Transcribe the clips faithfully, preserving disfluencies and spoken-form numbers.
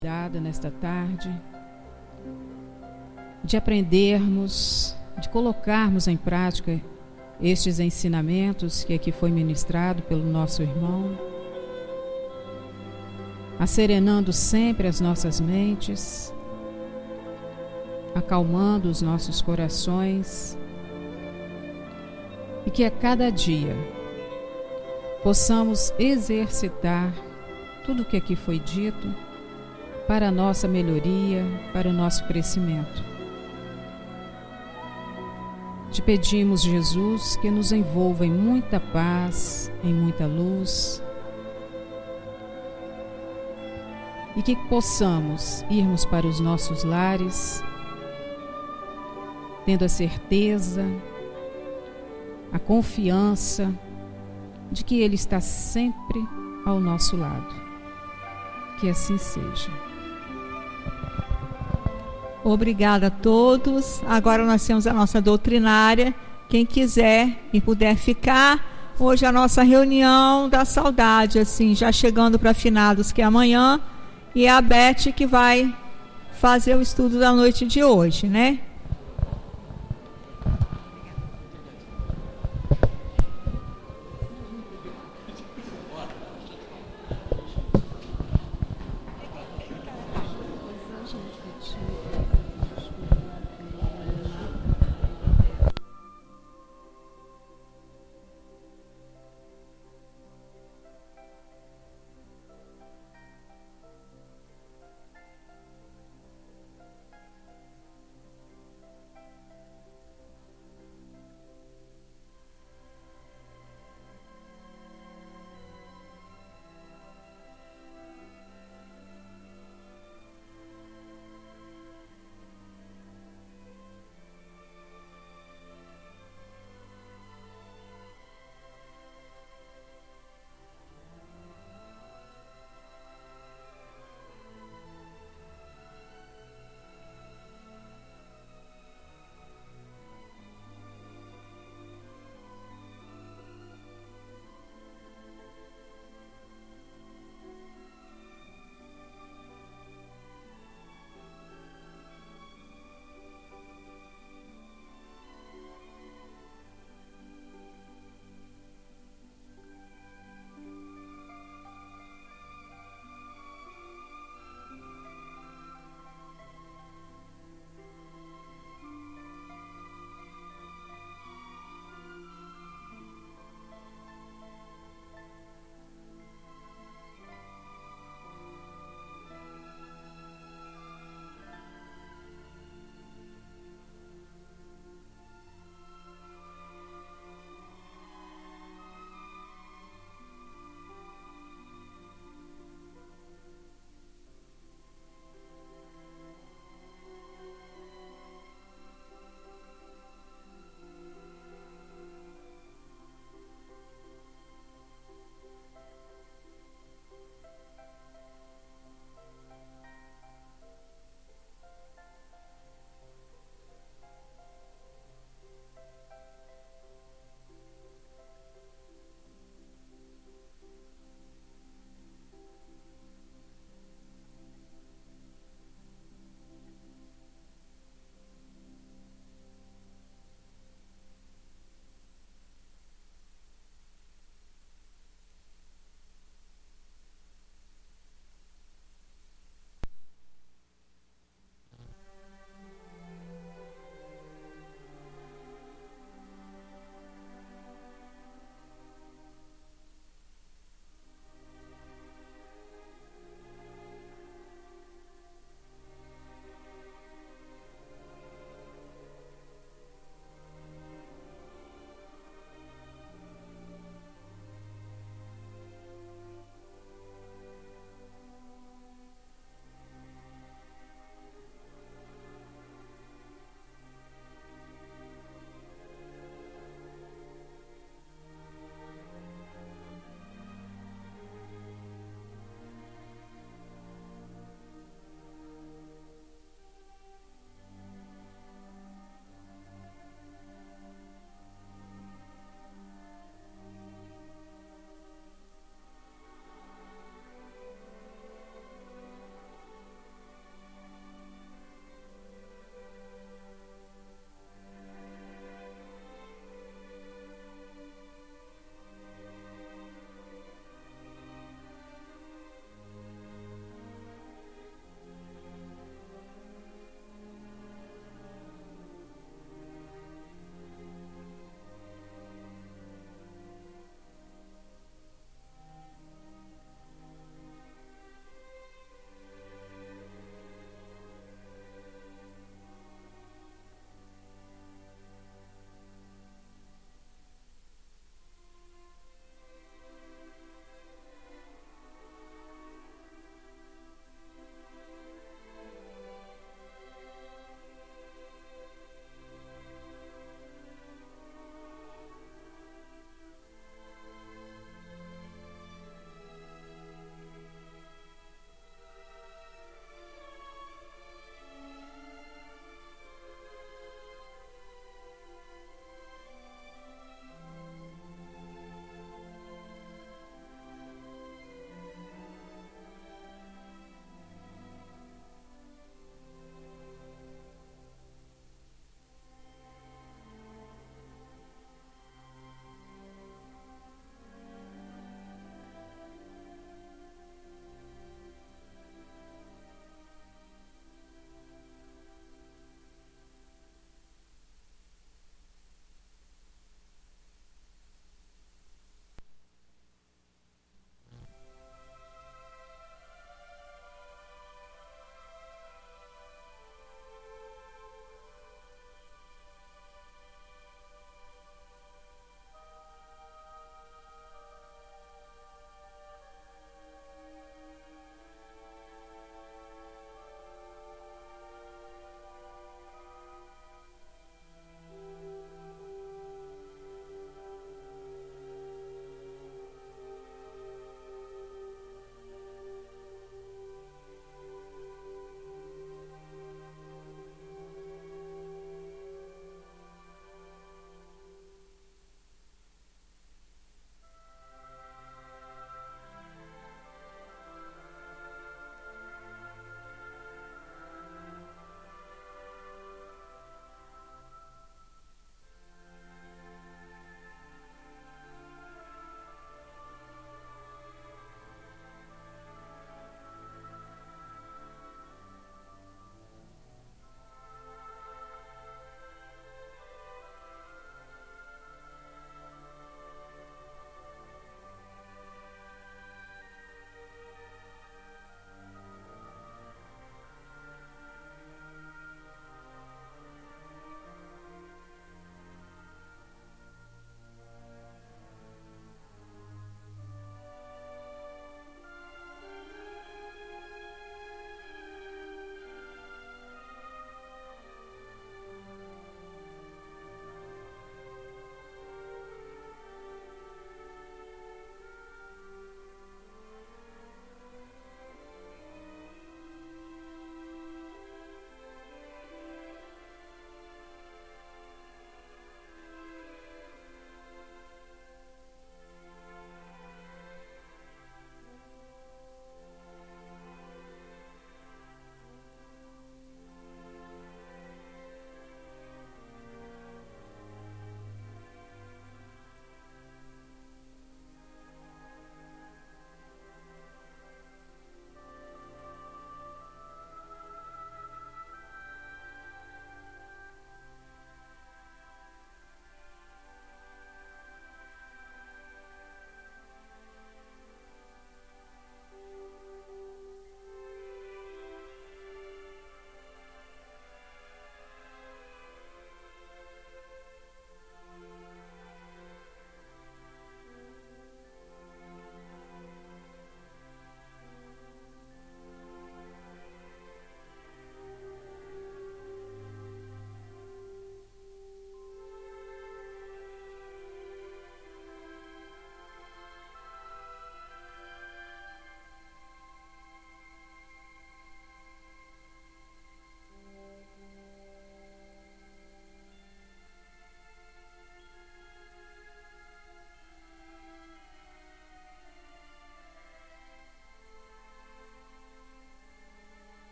Dada nesta tarde, de aprendermos, de colocarmos em prática estes ensinamentos que aqui foi ministrado pelo nosso irmão, asserenando sempre as nossas mentes, acalmando os nossos corações, e que a cada dia possamos exercitar tudo o que aqui foi dito para a nossa melhoria, para o nosso crescimento. Te pedimos, Jesus, que nos envolva em muita paz, em muita luz, e que possamos irmos para os nossos lares, tendo a certeza, a confiança de que Ele está sempre ao nosso lado. Que assim seja. Obrigada a todos. Agora nós temos a nossa doutrinária. Quem quiser e puder ficar, hoje a nossa reunião da saudade, assim, já chegando para finados, que é amanhã, e é a Beth que vai fazer o estudo da noite de hoje, né?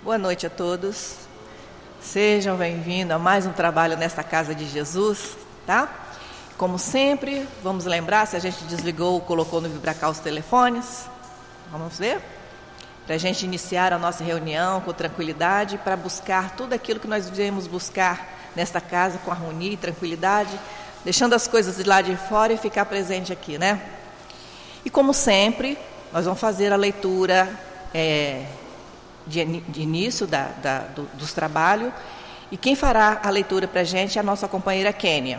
Boa noite a todos. Sejam bem-vindos a mais um trabalho nesta Casa de Jesus, tá? Como sempre, vamos lembrar, se a gente desligou ou colocou no vibracal os telefones, vamos ver? Para a gente iniciar a nossa reunião com tranquilidade, para buscar tudo aquilo que nós viemos buscar nesta casa com harmonia e tranquilidade, deixando as coisas de lá de fora e ficar presente aqui, né? E como sempre, nós vamos fazer a leitura é, de, de início da, da, do, dos trabalhos, e quem fará a leitura para a gente é a nossa companheira Kênia.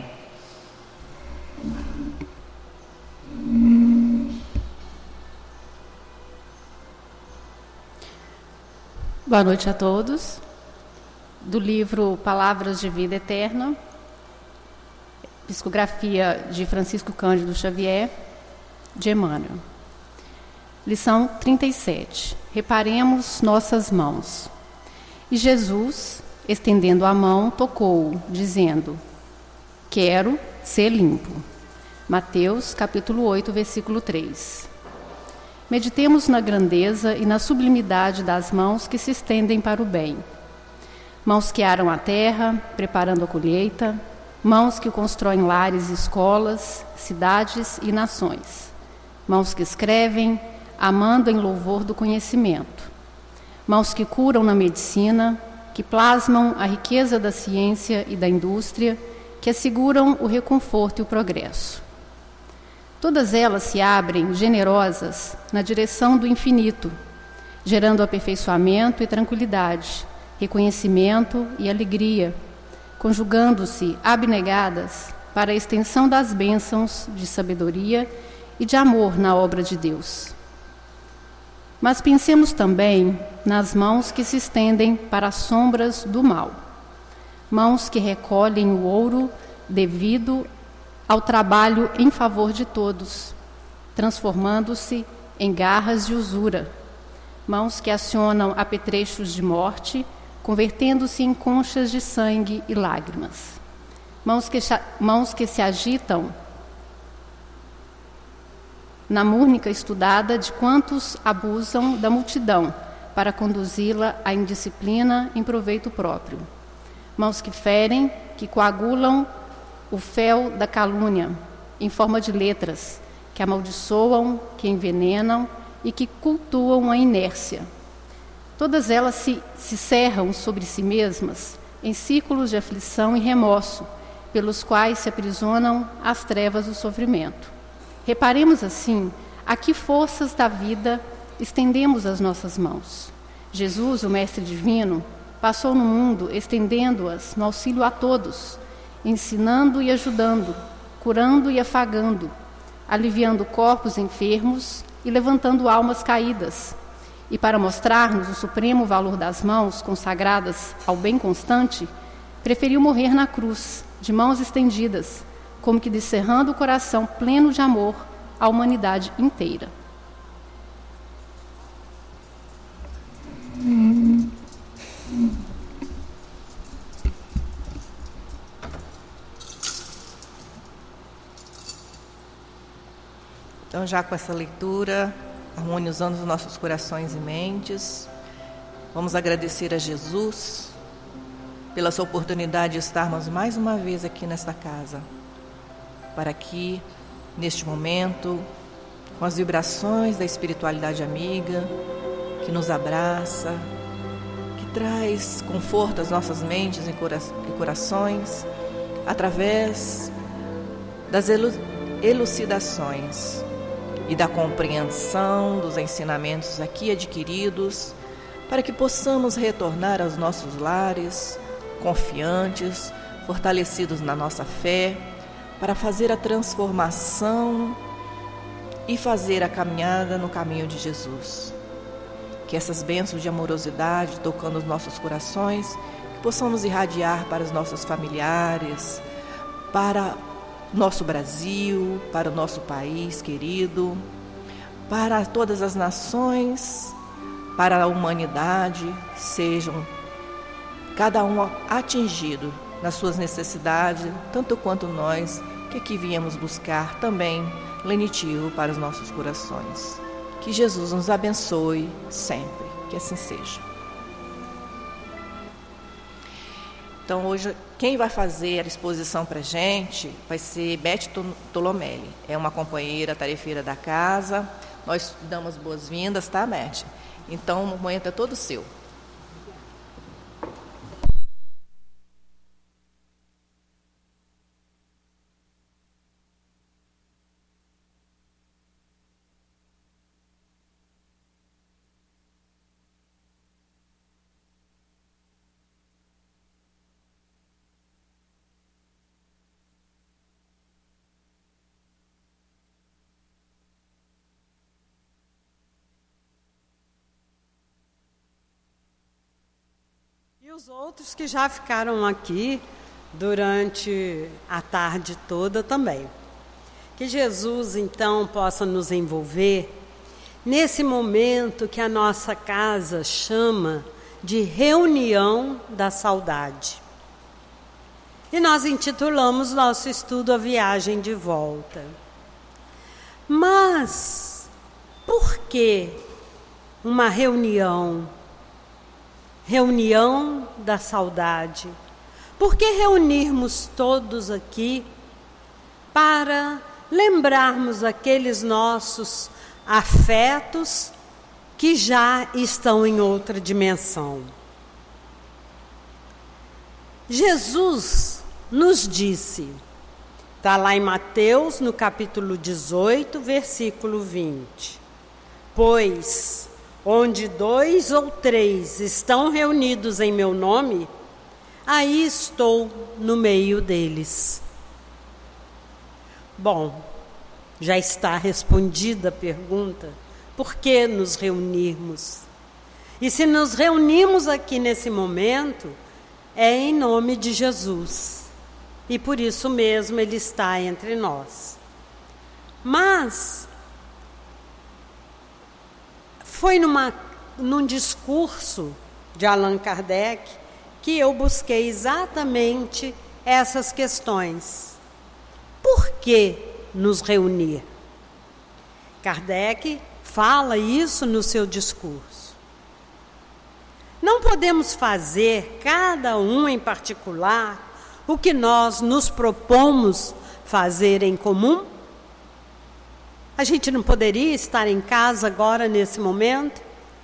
Boa noite a todos. Do livro Palavras de Vida Eterna, psicografia de Francisco Cândido Xavier, de Emmanuel. Lição trinta e sete. Reparemos nossas mãos. E Jesus, estendendo a mão, tocou-o, dizendo: quero ser limpo. Mateus, capítulo oito, versículo três. Meditemos na grandeza e na sublimidade das mãos que se estendem para o bem. Mãos que aram a terra, preparando a colheita, mãos que constroem lares, escolas, cidades e nações. Mãos que escrevem, amando em louvor do conhecimento. Mãos que curam na medicina, que plasmam a riqueza da ciência e da indústria, que asseguram o reconforto e o progresso. Todas elas se abrem, generosas, na direção do infinito, gerando aperfeiçoamento e tranquilidade, reconhecimento e alegria, conjugando-se abnegadas para a extensão das bênçãos de sabedoria e de amor na obra de Deus. Mas pensemos também nas mãos que se estendem para as sombras do mal, mãos que recolhem o ouro devido ao trabalho em favor de todos, transformando-se em garras de usura, mãos que acionam apetrechos de morte, convertendo-se em conchas de sangue e lágrimas, mãos que, mãos que se agitam na múrnica estudada de quantos abusam da multidão para conduzi-la à indisciplina em proveito próprio. Mãos que ferem, que coagulam o fel da calúnia em forma de letras, que amaldiçoam, que envenenam e que cultuam a inércia. Todas elas se, se cerram sobre si mesmas em círculos de aflição e remorso, pelos quais se aprisionam as trevas do sofrimento. Reparemos assim a que forças da vida estendemos as nossas mãos. Jesus, o Mestre Divino, passou no mundo estendendo-as no auxílio a todos, ensinando e ajudando, curando e afagando, aliviando corpos enfermos e levantando almas caídas. E para mostrar-nos o supremo valor das mãos consagradas ao bem constante, preferiu morrer na cruz, de mãos estendidas, como que descerrando o coração pleno de amor à humanidade inteira. Então, já com essa leitura, harmonizando os nossos corações e mentes, vamos agradecer a Jesus pela sua oportunidade de estarmos mais uma vez aqui nesta casa, para que, neste momento, com as vibrações da espiritualidade amiga, que nos abraça, que traz conforto às nossas mentes e corações, através das elucidações e da compreensão dos ensinamentos aqui adquiridos, para que possamos retornar aos nossos lares, confiantes, fortalecidos na nossa fé, para fazer a transformação e fazer a caminhada no caminho de Jesus. Que essas bênçãos de amorosidade, tocando os nossos corações, que possamos irradiar para os nossos familiares, para o nosso Brasil, para o nosso país querido, para todas as nações, para a humanidade, sejam cada um atingido nas suas necessidades, tanto quanto nós, que aqui viemos buscar também lenitivo para os nossos corações. Que Jesus nos abençoe sempre, que assim seja. Então, hoje, quem vai fazer a exposição para a gente vai ser Beth Tolomelli. É uma companheira tarefeira da casa. Nós damos boas-vindas, tá, Beth? Então, o momento é todo seu. E os outros que já ficaram aqui durante a tarde toda também. Que Jesus, então, possa nos envolver nesse momento que a nossa casa chama de reunião da saudade. E nós intitulamos nosso estudo A Viagem de Volta. Mas, por que uma reunião? Reunião da saudade. Por que reunirmos todos aqui para lembrarmos aqueles nossos afetos que já estão em outra dimensão? Jesus nos disse, está lá em Mateus, no capítulo dezoito, versículo vinte. Pois onde dois ou três estão reunidos em meu nome, aí estou no meio deles. Bom, já está respondida a pergunta, por que nos reunirmos? E se nos reunimos aqui nesse momento, é em nome de Jesus. E por isso mesmo Ele está entre nós. Mas foi numa, num discurso de Allan Kardec que eu busquei exatamente essas questões. Por que nos reunir? Kardec fala isso no seu discurso. Não podemos fazer, cada um em particular, o que nós nos propomos fazer em comum? A gente não poderia estar em casa agora, nesse momento?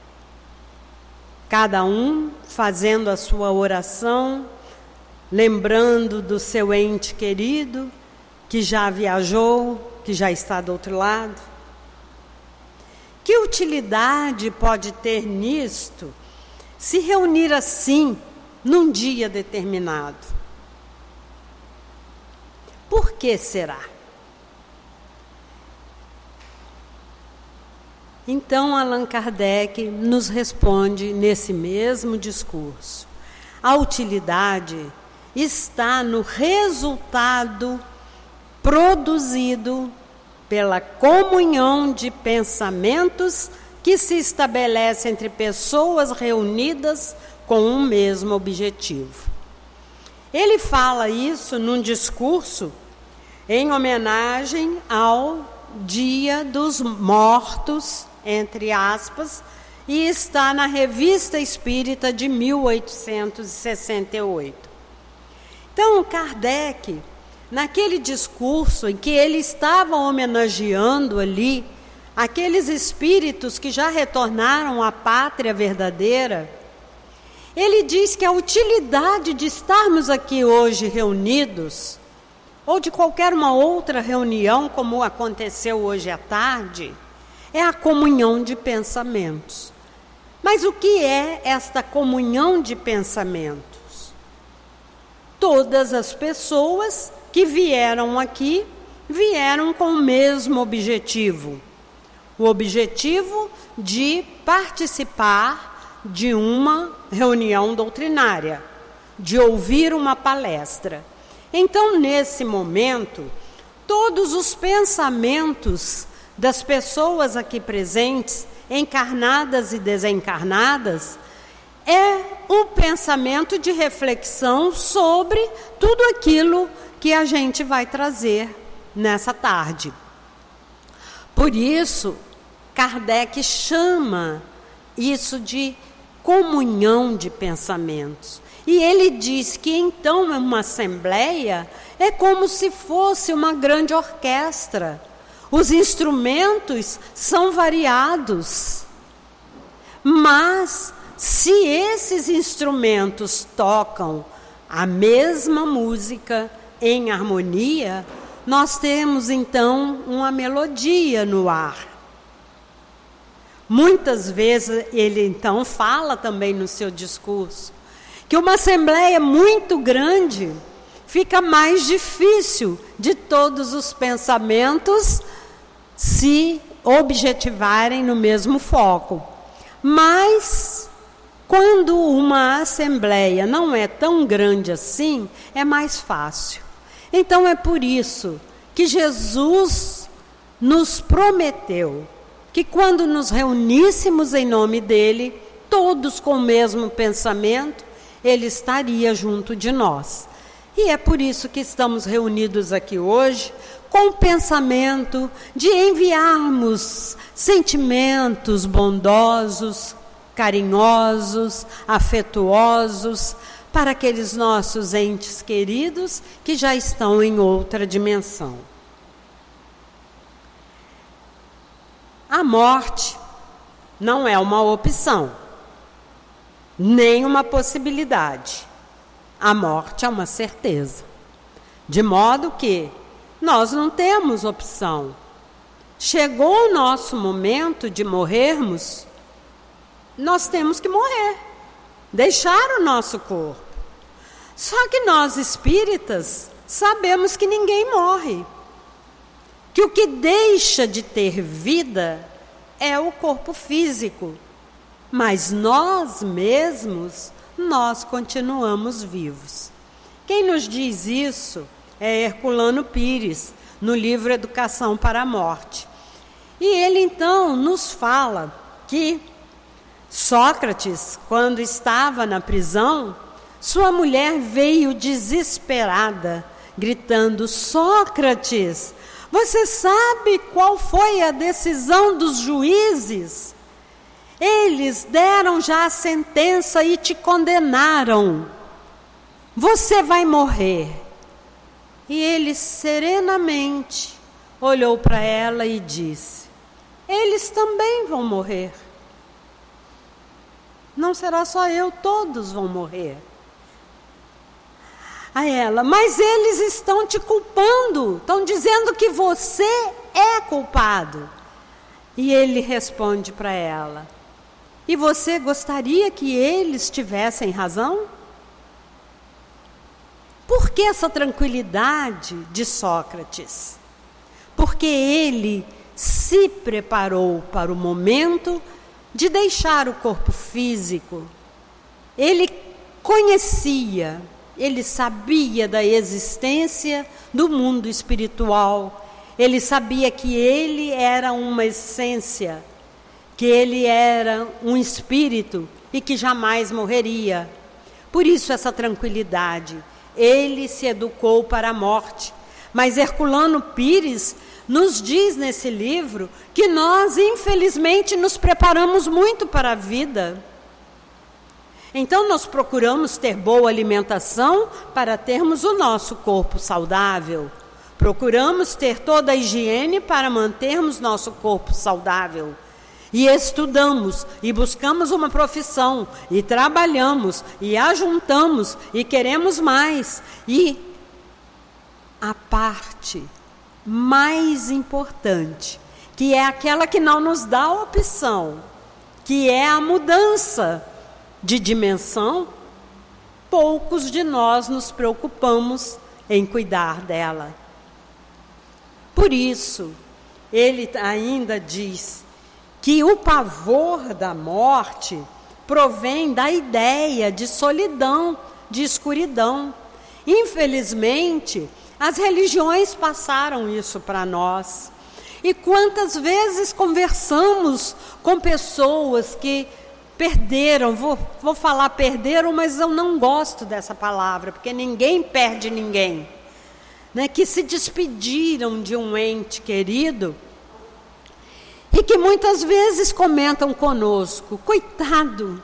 Cada um fazendo a sua oração, lembrando do seu ente querido, que já viajou, que já está do outro lado. Que utilidade pode ter nisto, se reunir assim, num dia determinado? Por que será? Então, Allan Kardec nos responde nesse mesmo discurso. A utilidade está no resultado produzido pela comunhão de pensamentos que se estabelece entre pessoas reunidas com um mesmo objetivo. Ele fala isso num discurso em homenagem ao Dia dos Mortos, entre aspas, e está na Revista Espírita de mil oitocentos e sessenta e oito. Então, Kardec, naquele discurso em que ele estava homenageando ali aqueles espíritos que já retornaram à pátria verdadeira, ele diz que a utilidade de estarmos aqui hoje reunidos, ou de qualquer uma outra reunião, como aconteceu hoje à tarde, é a comunhão de pensamentos. Mas o que é esta comunhão de pensamentos? Todas as pessoas que vieram aqui, vieram com o mesmo objetivo. O objetivo de participar de uma reunião doutrinária, de ouvir uma palestra. Então, nesse momento, todos os pensamentos das pessoas aqui presentes, encarnadas e desencarnadas, é um pensamento de reflexão sobre tudo aquilo que a gente vai trazer nessa tarde. Por isso, Kardec chama isso de comunhão de pensamentos. E ele diz que então uma assembleia é como se fosse uma grande orquestra. Os instrumentos são variados, mas se esses instrumentos tocam a mesma música em harmonia, nós temos então uma melodia no ar. Muitas vezes ele então fala também no seu discurso que uma assembleia muito grande fica mais difícil de todos os pensamentos se objetivarem no mesmo foco. Mas quando uma assembleia não é tão grande assim, é mais fácil. Então é por isso que Jesus nos prometeu que quando nos reuníssemos em nome dele, todos com o mesmo pensamento, ele estaria junto de nós. E é por isso que estamos reunidos aqui hoje, com o pensamento de enviarmos sentimentos bondosos, carinhosos, afetuosos, para aqueles nossos entes queridos que já estão em outra dimensão. A morte não é uma opção, nem uma possibilidade. A morte é uma certeza. De modo que nós não temos opção. Chegou o nosso momento de morrermos, nós temos que morrer, deixar o nosso corpo. Só que nós espíritas sabemos que ninguém morre. Que o que deixa de ter vida é o corpo físico. Mas nós mesmos, nós continuamos vivos. Quem nos diz isso é Herculano Pires, no livro Educação para a Morte. E ele então nos fala que Sócrates, quando estava na prisão, sua mulher veio desesperada, gritando: Sócrates, você sabe qual foi a decisão dos juízes? Eles deram já a sentença e te condenaram. Você vai morrer. E ele serenamente olhou para ela e disse: eles também vão morrer. Não será só eu, todos vão morrer. A ela: mas eles estão te culpando, estão dizendo que você é culpado. E ele responde para ela: e você gostaria que eles tivessem razão? Por que essa tranquilidade de Sócrates? Porque ele se preparou para o momento de deixar o corpo físico. Ele conhecia, ele sabia da existência do mundo espiritual. Ele sabia que ele era uma essência, que ele era um espírito e que jamais morreria. Por isso essa tranquilidade. Ele se educou para a morte. Mas Herculano Pires nos diz nesse livro que nós, infelizmente, nos preparamos muito para a vida. Então nós procuramos ter boa alimentação para termos o nosso corpo saudável. Procuramos ter toda a higiene para mantermos nosso corpo saudável. E estudamos, e buscamos uma profissão, e trabalhamos, e ajuntamos, e queremos mais. E a parte mais importante, que é aquela que não nos dá a opção, que é a mudança de dimensão, poucos de nós nos preocupamos em cuidar dela. Por isso, ele ainda diz que o pavor da morte provém da ideia de solidão, de escuridão. Infelizmente, as religiões passaram isso para nós. E quantas vezes conversamos com pessoas que perderam, vou, vou falar perderam, mas eu não gosto dessa palavra, porque ninguém perde ninguém, né? Que se despediram de um ente querido, e que muitas vezes comentam conosco: coitado,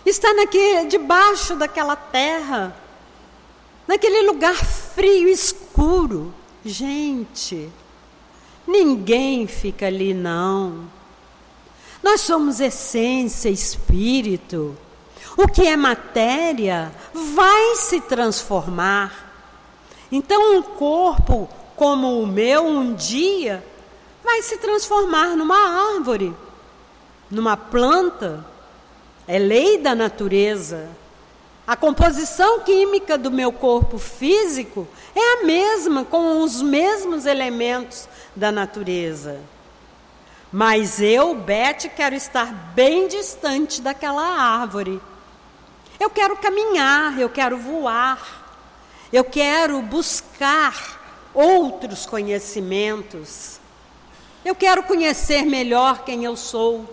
está naquele, debaixo daquela terra, naquele lugar frio, escuro. Gente, ninguém fica ali, não. Nós somos essência, espírito. O que é matéria vai se transformar. Então, um corpo como o meu, um dia, vai se transformar numa árvore, numa planta. É lei da natureza. A composição química do meu corpo físico é a mesma, com os mesmos elementos da natureza. Mas eu, Beth, quero estar bem distante daquela árvore. Eu quero caminhar, eu quero voar, eu quero buscar outros conhecimentos. Eu quero conhecer melhor quem eu sou.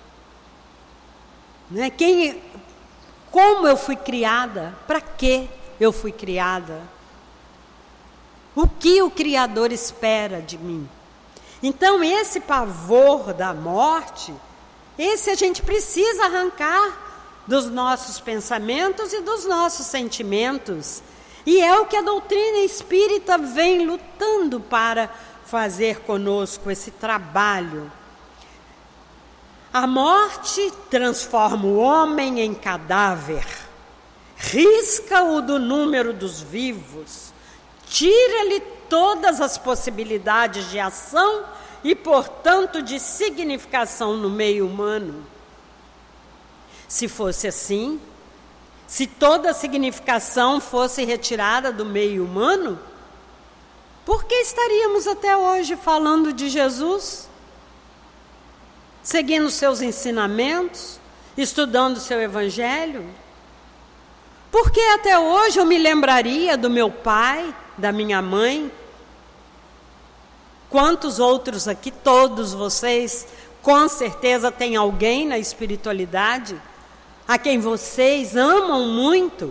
Né? Quem, como eu fui criada, para que eu fui criada, o que o Criador espera de mim. Então esse pavor da morte, esse a gente precisa arrancar dos nossos pensamentos e dos nossos sentimentos, e é o que a doutrina espírita vem lutando para fazer conosco, esse trabalho. A morte transforma o homem em cadáver, risca-o do número dos vivos, tira-lhe todas as possibilidades de ação e, portanto, de significação no meio humano. Se fosse assim, se toda a significação fosse retirada do meio humano, por que estaríamos até hoje falando de Jesus? Seguindo seus ensinamentos, estudando seu evangelho? Por que até hoje eu me lembraria do meu pai, da minha mãe? Quantos outros aqui, todos vocês, com certeza tem alguém na espiritualidade a quem vocês amam muito.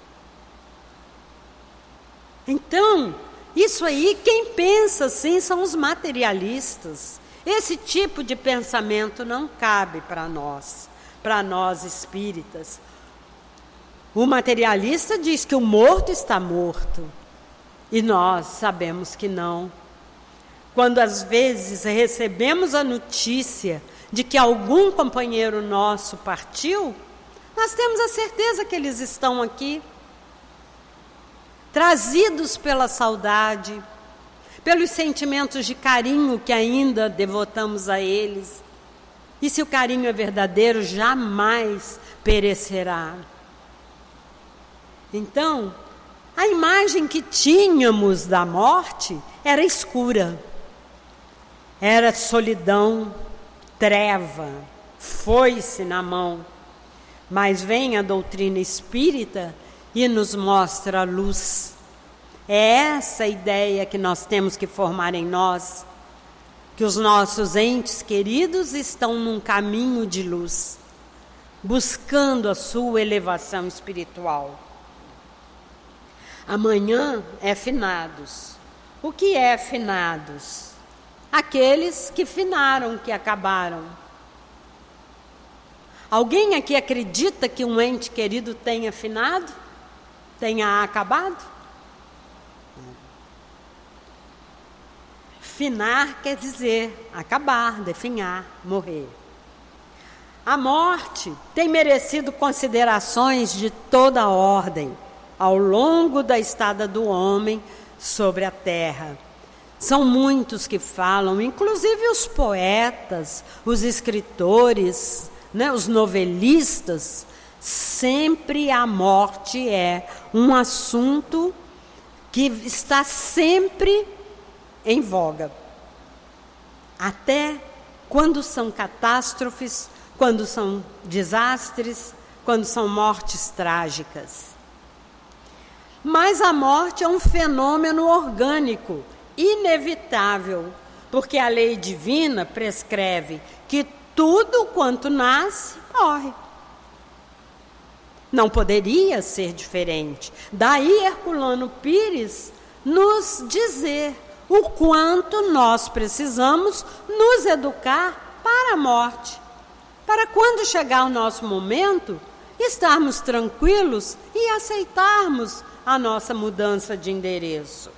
Então, isso aí, quem pensa assim são os materialistas. Esse tipo de pensamento não cabe para nós, para nós espíritas. O materialista diz que o morto está morto, e nós sabemos que não. Quando às vezes recebemos a notícia de que algum companheiro nosso partiu, nós temos a certeza que eles estão aqui, trazidos pela saudade, pelos sentimentos de carinho que ainda devotamos a eles. E se o carinho é verdadeiro, jamais perecerá. Então, a imagem que tínhamos da morte era escura. Era solidão, treva, foice na mão. Mas vem a doutrina espírita e nos mostra a luz. É essa a ideia que nós temos que formar em nós, que os nossos entes queridos estão num caminho de luz, buscando a sua elevação espiritual. Amanhã é finados. O que é finados? Aqueles que finaram, que acabaram. Alguém aqui acredita que um ente querido tenha finado? Tenha acabado? Finar quer dizer acabar, definhar, morrer. A morte tem merecido considerações de toda a ordem ao longo da estada do homem sobre a terra. São muitos que falam, inclusive os poetas, os escritores, né, os novelistas. Sempre a morte é um assunto que está sempre em voga. Até quando são catástrofes, quando são desastres, quando são mortes trágicas. Mas a morte é um fenômeno orgânico, inevitável, porque a lei divina prescreve que tudo quanto nasce, morre. Não poderia ser diferente. Daí Herculano Pires nos dizer o quanto nós precisamos nos educar para a morte. Para quando chegar o nosso momento, estarmos tranquilos e aceitarmos a nossa mudança de endereço.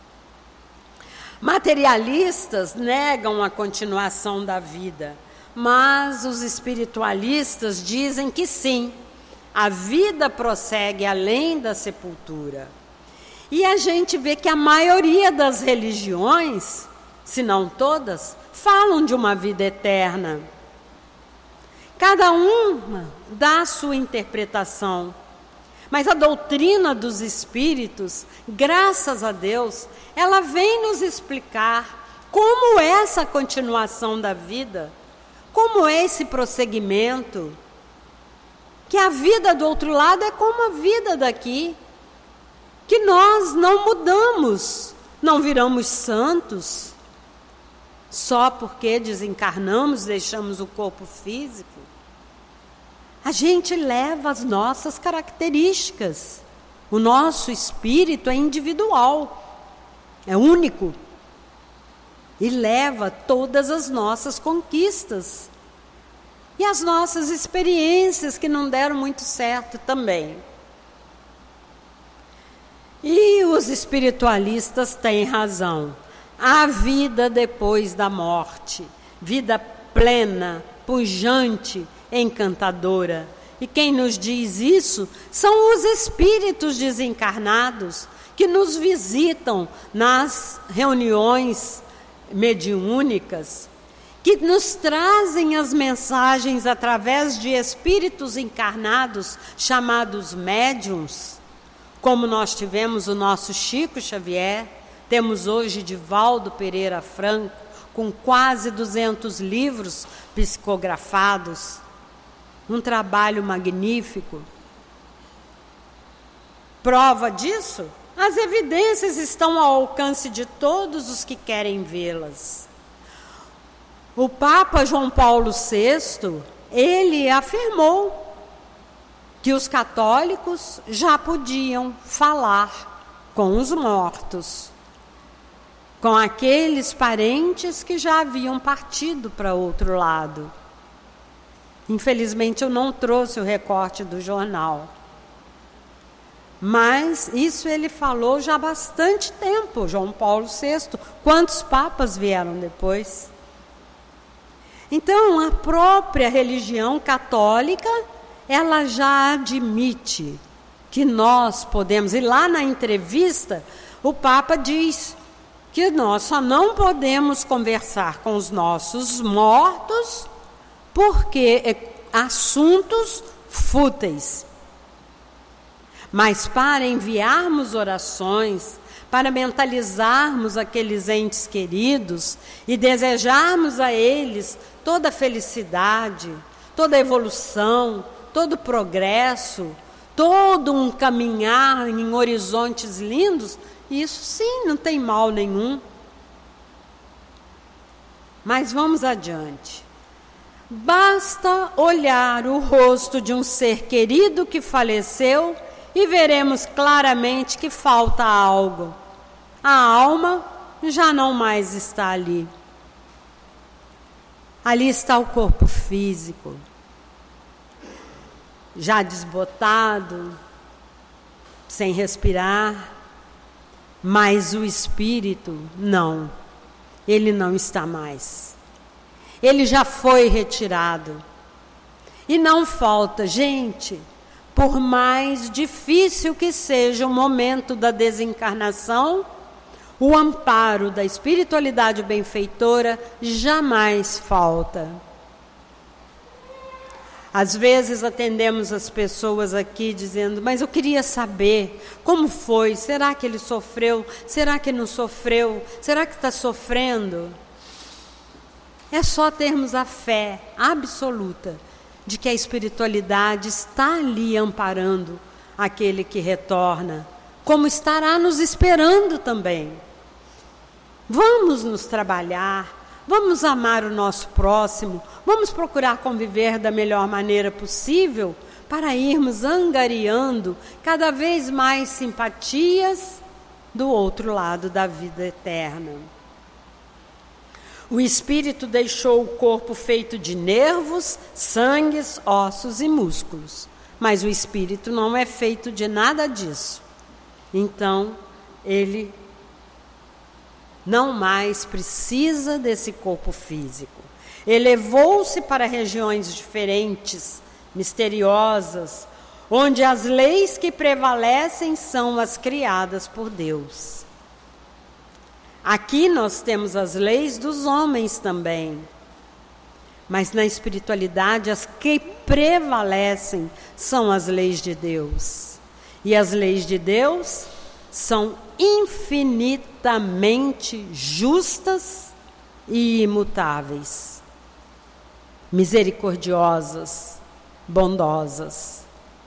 Materialistas negam a continuação da vida, mas os espiritualistas dizem que sim, a vida prossegue além da sepultura. E a gente vê que a maioria das religiões, se não todas, falam de uma vida eterna. Cada uma dá a sua interpretação. Mas a doutrina dos espíritos, graças a Deus, ela vem nos explicar como é essa continuação da vida, como é esse prosseguimento, que a vida do outro lado é como a vida daqui, que nós não mudamos, não viramos santos, só porque desencarnamos, deixamos o corpo físico. A gente leva as nossas características. O nosso espírito é individual, é único. E leva todas as nossas conquistas. E as nossas experiências que não deram muito certo também. E os espiritualistas têm razão. Há vida depois da morte. Vida plena, pujante, encantadora. E quem nos diz isso são os espíritos desencarnados que nos visitam nas reuniões mediúnicas, que nos trazem as mensagens através de espíritos encarnados chamados médiuns, como nós tivemos o nosso Chico Xavier, temos hoje Divaldo Pereira Franco, com quase duzentos livros psicografados. Um trabalho magnífico. Prova disso? As evidências estão ao alcance de todos os que querem vê-las. O Papa João Paulo sexto, ele afirmou que os católicos já podiam falar com os mortos, com aqueles parentes que já haviam partido para outro lado. Infelizmente eu não trouxe o recorte do jornal. Mas isso ele falou já há bastante tempo, João Paulo sexto. Quantos papas vieram depois? Então a própria religião católica, ela já admite que nós podemos, e lá na entrevista o Papa diz que nós só não podemos conversar com os nossos mortos porque é assuntos fúteis. Mas para enviarmos orações, para mentalizarmos aqueles entes queridos e desejarmos a eles toda a felicidade, toda a evolução, todo o progresso, todo um caminhar em horizontes lindos, isso sim, não tem mal nenhum. Mas vamos adiante. Basta olhar o rosto de um ser querido que faleceu e veremos claramente que falta algo. A alma já não mais está ali. Ali está o corpo físico, já desbotado, sem respirar, mas o espírito não, ele não está mais. Ele já foi retirado. E não falta, gente, por mais difícil que seja o momento da desencarnação, o amparo da espiritualidade benfeitora jamais falta. Às vezes atendemos as pessoas aqui dizendo, mas eu queria saber como foi, será que ele sofreu, será que não sofreu, será que está sofrendo? É só termos a fé absoluta de que a espiritualidade está ali amparando aquele que retorna, como estará nos esperando também. Vamos nos trabalhar, vamos amar o nosso próximo, vamos procurar conviver da melhor maneira possível para irmos angariando cada vez mais simpatias do outro lado da vida eterna. O espírito deixou o corpo feito de nervos, sangues, ossos e músculos, mas o espírito não é feito de nada disso. Então, ele não mais precisa desse corpo físico. Elevou-se para regiões diferentes, misteriosas, onde as leis que prevalecem são as criadas por Deus. Aqui nós temos as leis dos homens também, mas na espiritualidade as que prevalecem são as leis de Deus. E as leis de Deus são infinitamente justas e imutáveis, misericordiosas, bondosas.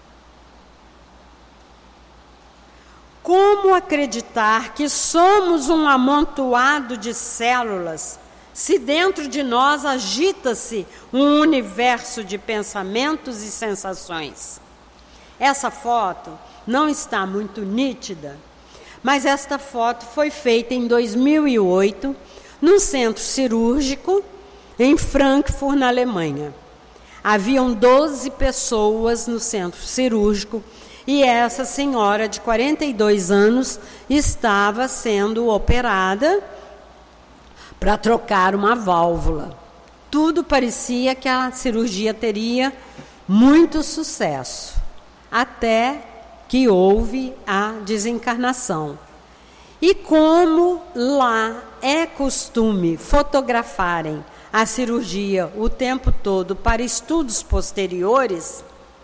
Como acreditar que somos um amontoado de células se dentro de nós agita-se um universo de pensamentos e sensações? Essa foto não está muito nítida, mas esta foto foi feita em dois mil e oito, num centro cirúrgico em Frankfurt, na Alemanha. Haviam doze pessoas no centro cirúrgico e essa senhora de quarenta e dois anos estava sendo operada para trocar uma válvula. Tudo parecia que a cirurgia teria muito sucesso, até que houve a desencarnação. E como lá é costume fotografarem a cirurgia o tempo todo para estudos posteriores,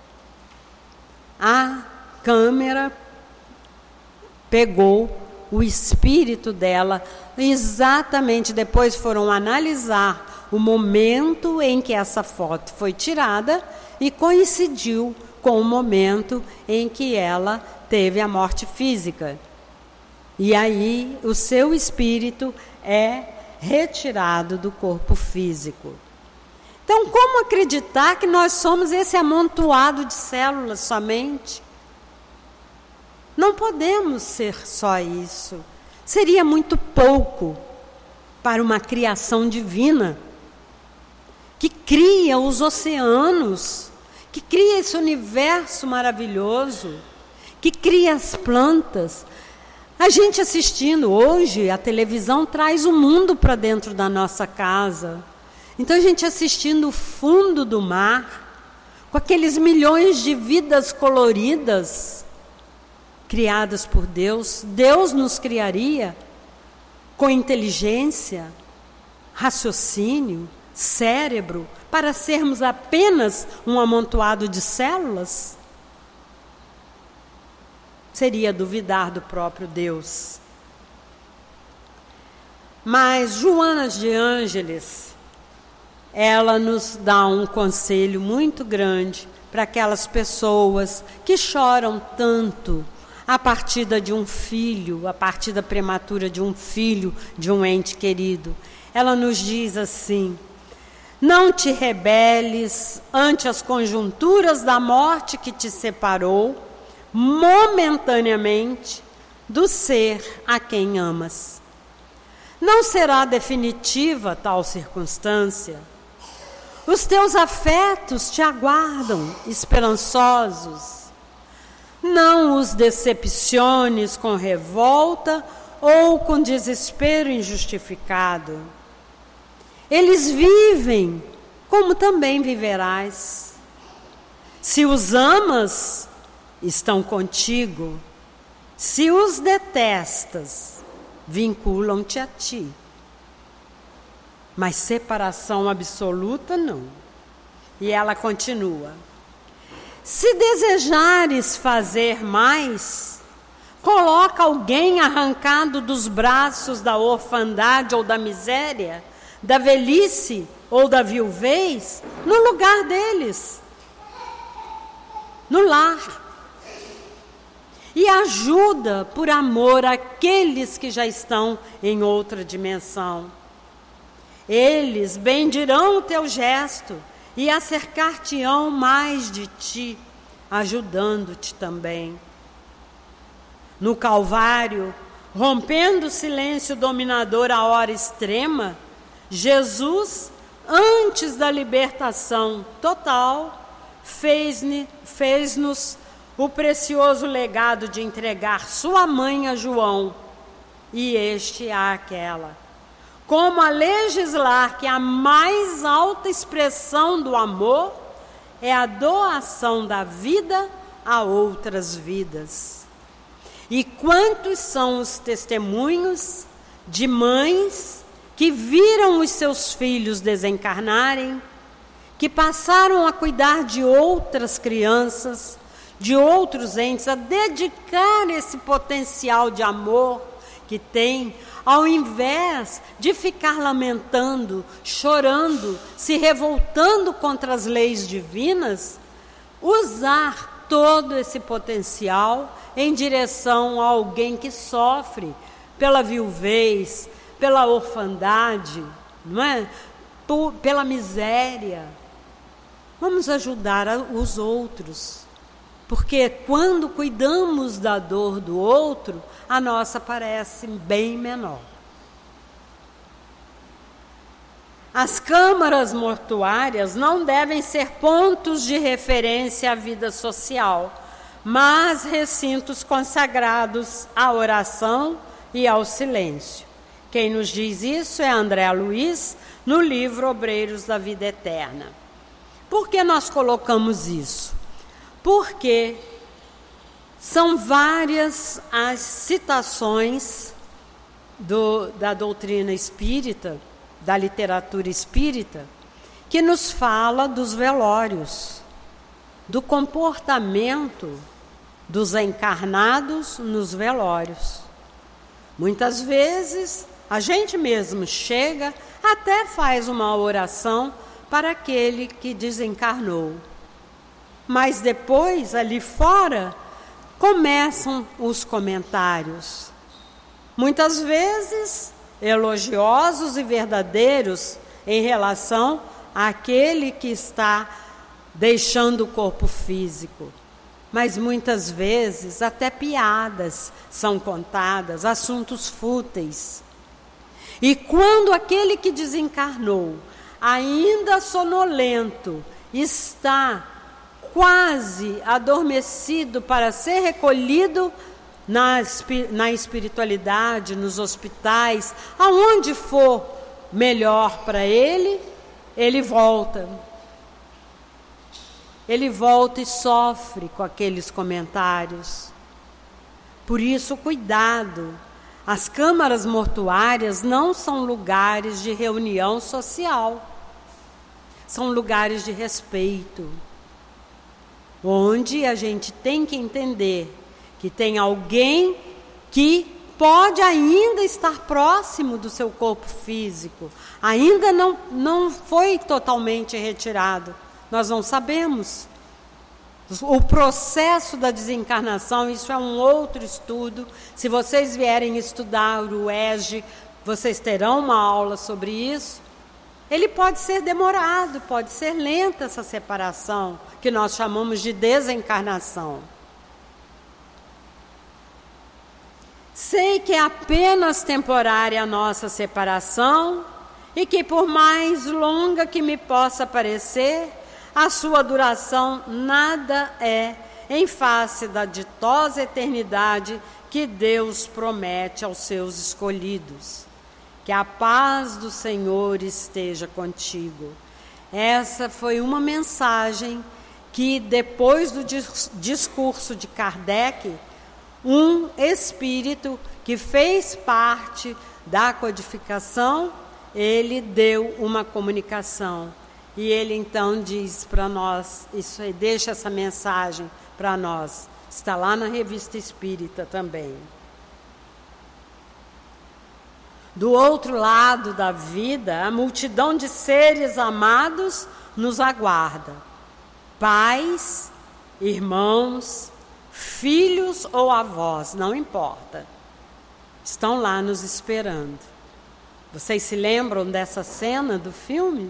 a câmera pegou o espírito dela, exatamente depois foram analisar o momento em que essa foto foi tirada e coincidiu com o momento em que ela teve a morte física. E aí o seu espírito é retirado do corpo físico. Então, como acreditar que nós somos esse amontoado de células somente? Não podemos ser só isso. Seria muito pouco para uma criação divina que cria os oceanos, que cria esse universo maravilhoso, que cria as plantas. A gente assistindo hoje, a televisão traz o mundo para dentro da nossa casa. Então a gente assistindo o fundo do mar, com aqueles milhões de vidas coloridas, criadas por Deus. Deus nos criaria com inteligência, raciocínio, cérebro, para sermos apenas um amontoado de células? Seria duvidar do próprio Deus. Mas Joana de Ângeles, ela nos dá um conselho muito grande para aquelas pessoas que choram tanto a partida de um filho, a partida prematura de um filho, de um ente querido. Ela nos diz assim: não te rebeles ante as conjunturas da morte que te separou momentaneamente do ser a quem amas. Não será definitiva tal circunstância. Os teus afetos te aguardam esperançosos. Não os decepciones com revolta ou com desespero injustificado. Eles vivem, como também viverás. Se os amas, estão contigo. Se os detestas, vinculam-te a ti. Mas separação absoluta, não. E ela continua: se desejares fazer mais, coloca alguém arrancado dos braços da orfandade ou da miséria, da velhice ou da viuvez, no lugar deles, no lar. E ajuda por amor aqueles que já estão em outra dimensão. Eles bendirão o teu gesto e acercar-te-ão mais de ti, ajudando-te também. No Calvário, rompendo o silêncio dominador à hora extrema, Jesus, antes da libertação total, fez-nos fez o precioso legado de entregar sua mãe a João e este a aquela, como a legislar que a mais alta expressão do amor é a doação da vida a outras vidas. E quantos são os testemunhos de mães que viram os seus filhos desencarnarem, que passaram a cuidar de outras crianças, de outros entes, a dedicar esse potencial de amor que tem, ao invés de ficar lamentando, chorando, se revoltando contra as leis divinas, usar todo esse potencial em direção a alguém que sofre pela viuvez, pela orfandade, não é? Por, pela miséria. Vamos ajudar a, os outros, porque quando cuidamos da dor do outro, a nossa parece bem menor. As câmaras mortuárias não devem ser pontos de referência à vida social, mas recintos consagrados à oração e ao silêncio. Quem nos diz isso é André Luiz, no livro Obreiros da Vida Eterna. Por que nós colocamos isso? Porque são várias as citações do, da doutrina espírita, da literatura espírita, que nos fala dos velórios, do comportamento dos encarnados nos velórios. Muitas vezes a gente mesmo chega, até faz uma oração para aquele que desencarnou. Mas depois, ali fora, começam os comentários. Muitas vezes elogiosos e verdadeiros em relação àquele que está deixando o corpo físico. Mas muitas vezes até piadas são contadas, assuntos fúteis. E quando aquele que desencarnou, ainda sonolento, está quase adormecido para ser recolhido na, na espiritualidade, nos hospitais, aonde for melhor para ele, ele volta. Ele volta e sofre com aqueles comentários. Por isso, cuidado. As câmaras mortuárias não são lugares de reunião social. São lugares de respeito, onde a gente tem que entender que tem alguém que pode ainda estar próximo do seu corpo físico, ainda não, não foi totalmente retirado. Nós não sabemos. O processo da desencarnação, isso é um outro estudo. Se vocês vierem estudar o U E S G, vocês terão uma aula sobre isso. Ele pode ser demorado, pode ser lenta essa separação, que nós chamamos de desencarnação. Sei que é apenas temporária a nossa separação e que, por mais longa que me possa parecer, a sua duração nada é em face da ditosa eternidade que Deus promete aos seus escolhidos. Que a paz do Senhor esteja contigo. Essa foi uma mensagem que, depois do discurso de Kardec, um espírito que fez parte da codificação, ele deu uma comunicação. E ele então diz para nós, isso aí, deixa essa mensagem para nós. Está lá na Revista Espírita também. Do outro lado da vida, a multidão de seres amados nos aguarda. Pais, irmãos, filhos ou avós, não importa. Estão lá nos esperando. Vocês se lembram dessa cena do filme?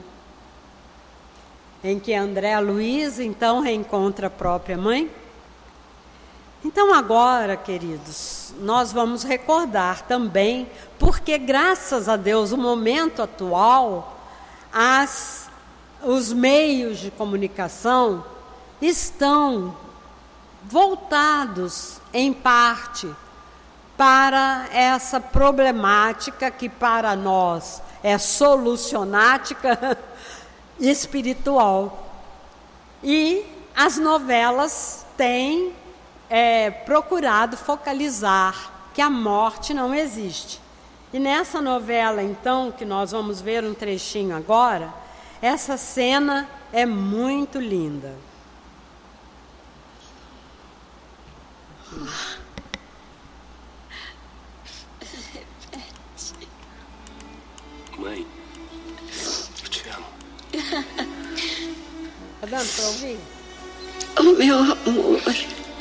Em que André Luiz, então, reencontra a própria mãe? Então agora, queridos, nós vamos recordar também, porque graças a Deus, o momento atual, as, os meios de comunicação estão voltados, em parte, para essa problemática que para nós é solucionática espiritual. E as novelas têm é, procurado focalizar que a morte não existe. E nessa novela, então, que nós vamos ver um trechinho agora, essa cena é muito linda. Mãe, eu te amo. Tá dando pra ouvir? Oh, meu amor. Meu amor.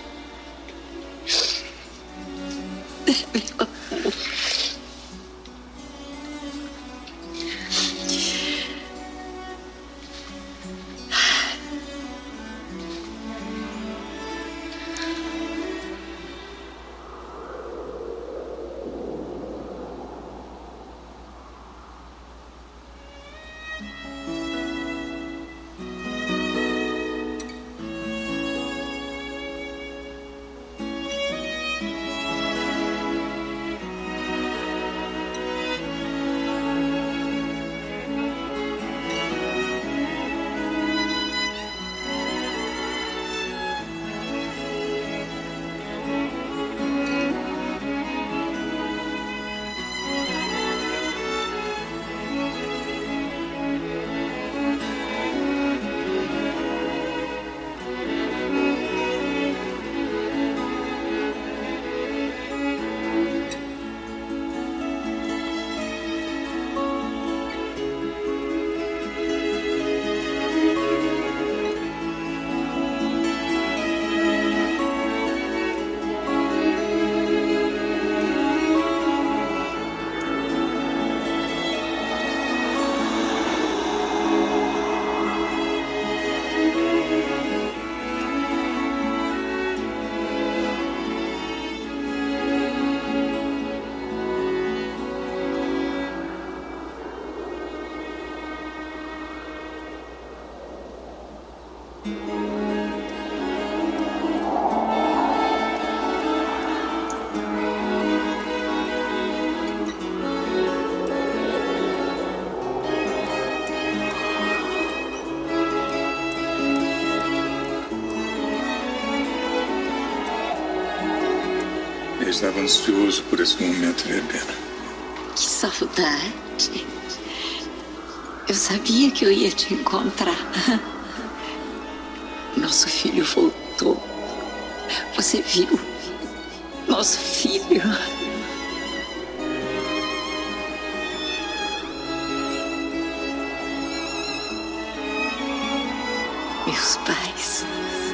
Eu estava ansioso por esse momento, Verbena. Que saudade. Eu sabia que eu ia te encontrar. Nosso filho voltou. Você viu? Nosso filho. Meus pais.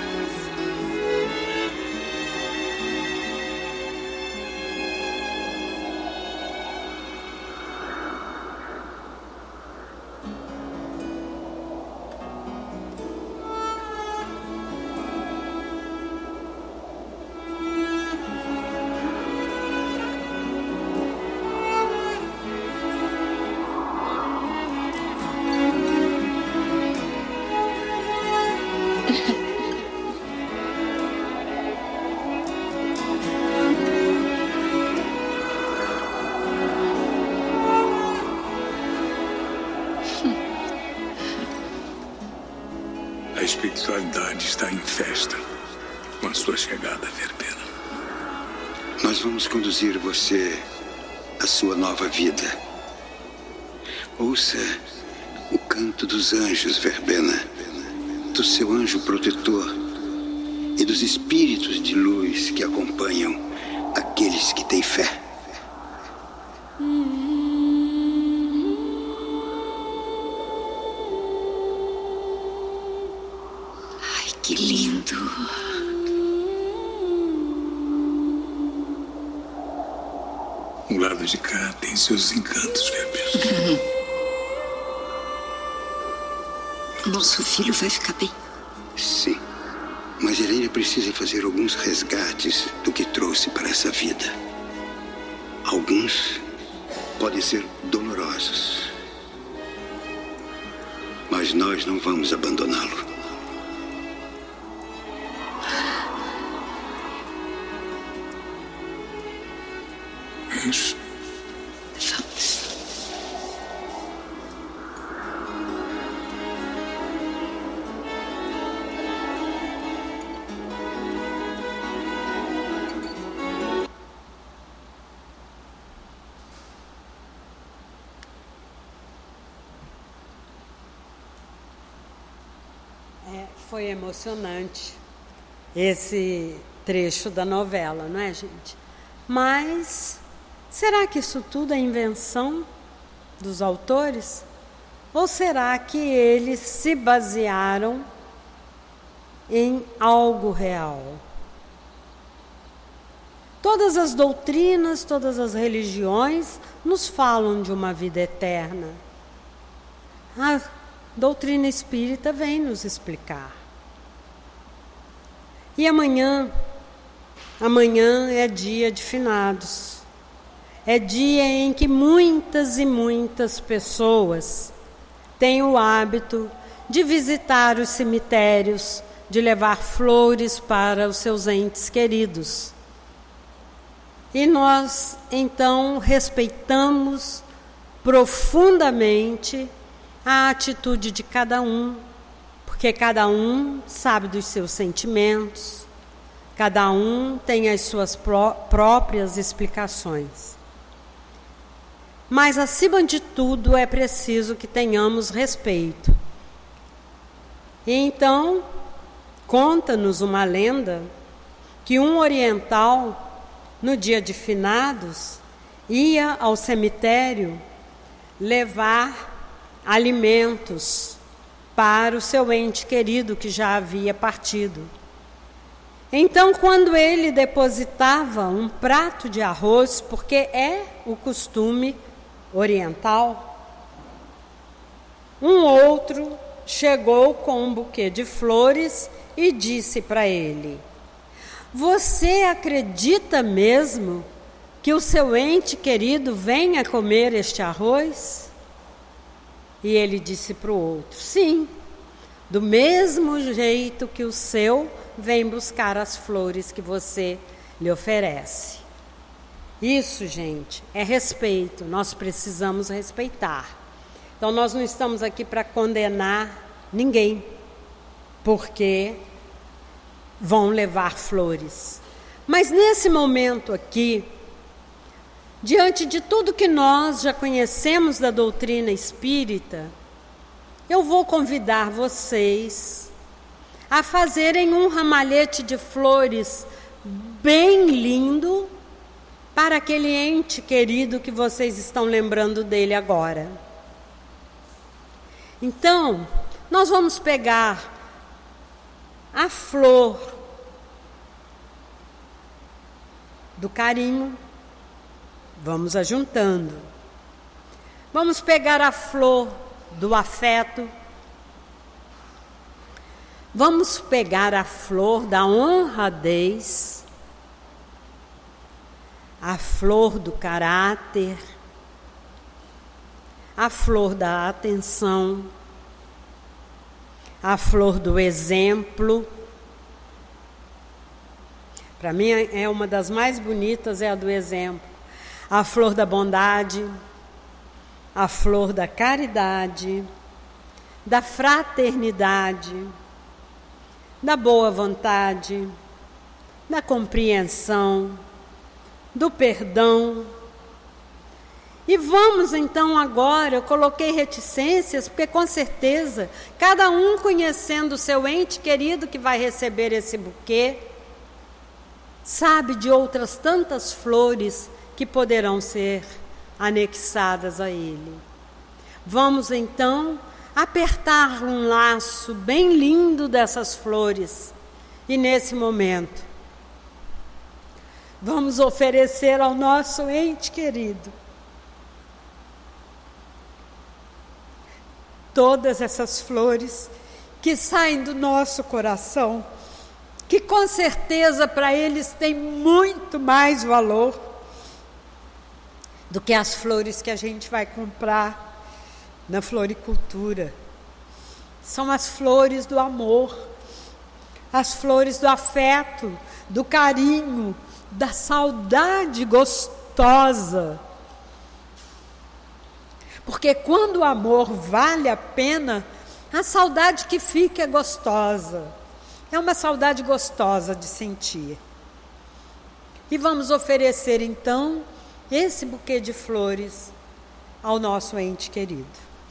A espiritualidade está em festa com a sua chegada, Verbena. Nós vamos conduzir você à sua nova vida. Ouça o canto dos anjos, Verbena, do seu anjo protetor e dos espíritos de luz que acompanham aqueles que têm fé. Que lindo. O lado de cá tem seus encantos, Verbena. Nosso filho vai ficar bem? Sim, mas ele ainda precisa fazer alguns resgates do que trouxe para essa vida. Alguns podem ser dolorosos, mas nós não vamos abandoná-lo. Vamos? Vamos. É, foi emocionante esse trecho da novela, não é, gente? Mas será que isso tudo é invenção dos autores? Ou será que eles se basearam em algo real? Todas as doutrinas, todas as religiões nos falam de uma vida eterna. A doutrina espírita vem nos explicar. E amanhã, amanhã é dia de finados. É dia em que muitas e muitas pessoas têm o hábito de visitar os cemitérios, de levar flores para os seus entes queridos. E nós, então, respeitamos profundamente a atitude de cada um, porque cada um sabe dos seus sentimentos, cada um tem as suas pró- próprias explicações. Mas, acima de tudo, é preciso que tenhamos respeito. E então, conta-nos uma lenda que um oriental, no dia de finados, ia ao cemitério levar alimentos para o seu ente querido que já havia partido. Então, quando ele depositava um prato de arroz, porque é o costume oriental, um outro chegou com um buquê de flores e disse para ele: "Você acredita mesmo que o seu ente querido venha comer este arroz?" E ele disse para o outro: "Sim, do mesmo jeito que o seu vem buscar as flores que você lhe oferece." Isso, gente, é respeito. Nós precisamos respeitar. Então, nós não estamos aqui para condenar ninguém, porque vão levar flores. Mas nesse momento aqui, diante de tudo que nós já conhecemos da doutrina espírita, eu vou convidar vocês a fazerem um ramalhete de flores bem lindo para aquele ente querido que vocês estão lembrando dele agora. Então, nós vamos pegar a flor do carinho, vamos ajuntando. Vamos pegar a flor do afeto. Vamos pegar a flor da honradez, a flor do caráter, a flor da atenção, a flor do exemplo. Para mim é uma das mais bonitas, é a do exemplo. A flor da bondade, a flor da caridade, da fraternidade, da boa vontade, da compreensão, do perdão. E vamos então agora, eu coloquei reticências, porque com certeza, cada um conhecendo o seu ente querido que vai receber esse buquê, sabe de outras tantas flores que poderão ser anexadas a ele. Vamos então apertar um laço bem lindo dessas flores e nesse momento vamos oferecer ao nosso ente querido todas essas flores que saem do nosso coração, que com certeza para eles tem muito mais valor do que as flores que a gente vai comprar na floricultura. São as flores do amor, as flores do afeto, do carinho, da saudade gostosa gostosa. Porque quando o amor vale a pena, a saudade que fica é gostosa. É uma saudade gostosa de sentir. E vamos oferecer então esse buquê de flores ao nosso ente querido.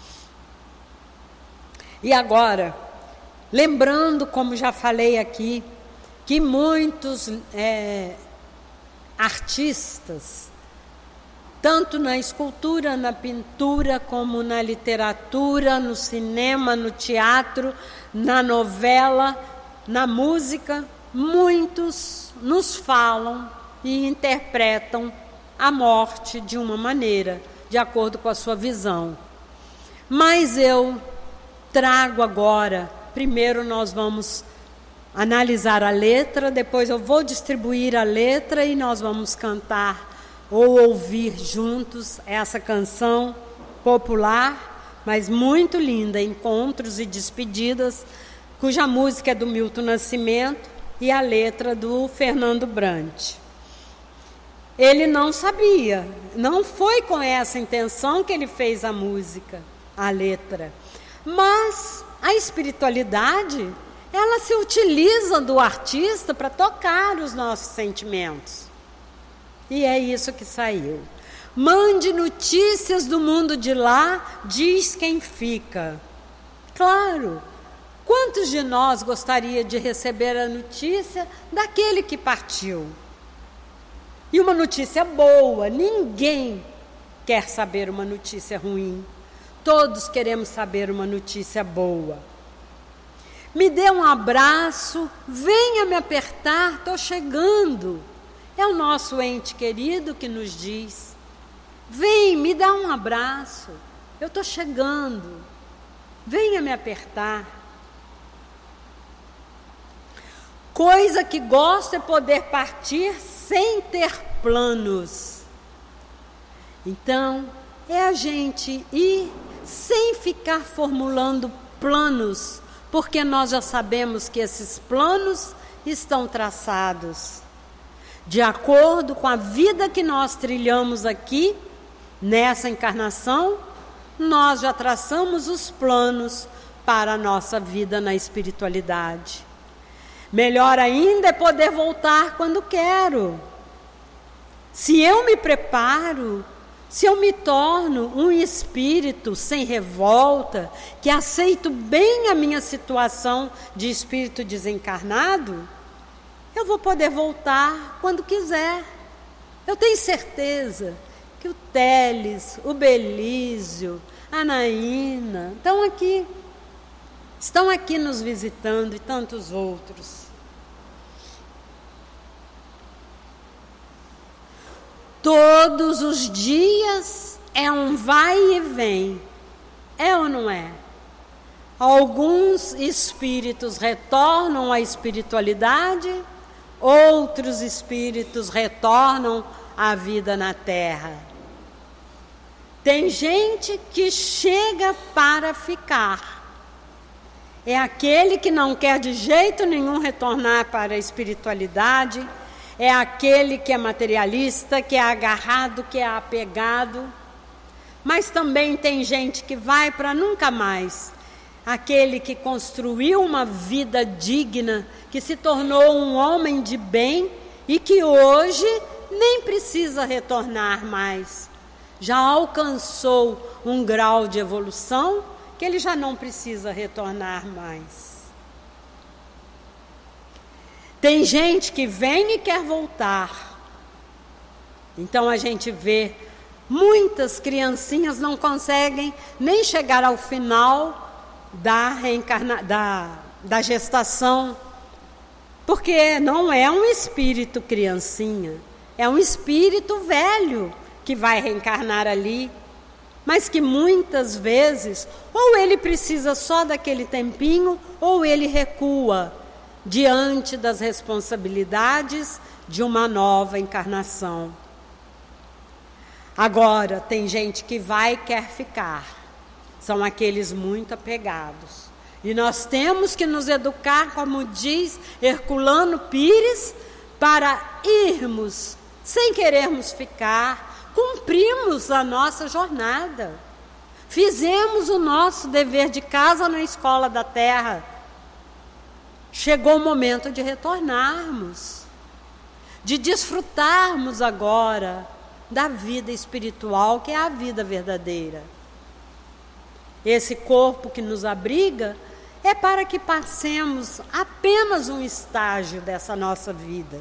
E agora, lembrando, como já falei aqui, que muitos é, artistas, tanto na escultura, na pintura, como na literatura, no cinema, no teatro, na novela, na música, muitos nos falam e interpretam a morte de uma maneira, de acordo com a sua visão. Mas eu trago agora, primeiro nós vamos analisar a letra, depois eu vou distribuir a letra e nós vamos cantar ou ouvir juntos essa canção popular, mas muito linda, Encontros e Despedidas, cuja música é do Milton Nascimento e a letra do Fernando Brant. Ele não sabia, não foi com essa intenção que ele fez a música, a letra. Mas a espiritualidade, ela se utiliza do artista para tocar os nossos sentimentos. E é isso que saiu. Mande notícias do mundo de lá, diz quem fica. Claro, quantos de nós gostaria de receber a notícia daquele que partiu? E uma notícia boa, ninguém quer saber uma notícia ruim. Todos queremos saber uma notícia boa. Me dê um abraço, venha me apertar, estou chegando. É o nosso ente querido que nos diz: vem, me dá um abraço, eu estou chegando, venha me apertar. Coisa que gosto é poder partir sem ter planos. Então, é a gente ir sem ficar formulando planos, porque nós já sabemos que esses planos estão traçados. De acordo com a vida que nós trilhamos aqui, nessa encarnação, nós já traçamos os planos para a nossa vida na espiritualidade. Melhor ainda é poder voltar quando quero. Se eu me preparo, se eu me torno um espírito sem revolta, que aceito bem a minha situação de espírito desencarnado, eu vou poder voltar quando quiser. Eu tenho certeza que o Teles, o Belísio, a Naína estão aqui. Estão aqui nos visitando e tantos outros. Todos os dias é um vai e vem. É ou não é? Alguns espíritos retornam à espiritualidade, outros espíritos retornam à vida na Terra. Tem gente que chega para ficar. É aquele que não quer de jeito nenhum retornar para a espiritualidade, é aquele que é materialista, que é agarrado, que é apegado. Mas também tem gente que vai para nunca mais. Aquele que construiu uma vida digna, que se tornou um homem de bem e que hoje nem precisa retornar mais. Já alcançou um grau de evolução que ele já não precisa retornar mais. Tem gente que vem e quer voltar. Então a gente vê muitas criancinhas não conseguem nem chegar ao final da, reencarna... da, da gestação, porque não é um espírito criancinha, é um espírito velho que vai reencarnar ali, mas que muitas vezes ou ele precisa só daquele tempinho ou ele recua diante das responsabilidades de uma nova encarnação. Agora, tem gente que vai e quer ficar. São aqueles muito apegados. E nós temos que nos educar, como diz Herculano Pires, para irmos sem querermos ficar, cumprimos a nossa jornada. Fizemos o nosso dever de casa na escola da terra. Chegou o momento de retornarmos, de desfrutarmos agora da vida espiritual, que é a vida verdadeira. Esse corpo que nos abriga é para que passemos apenas um estágio dessa nossa vida.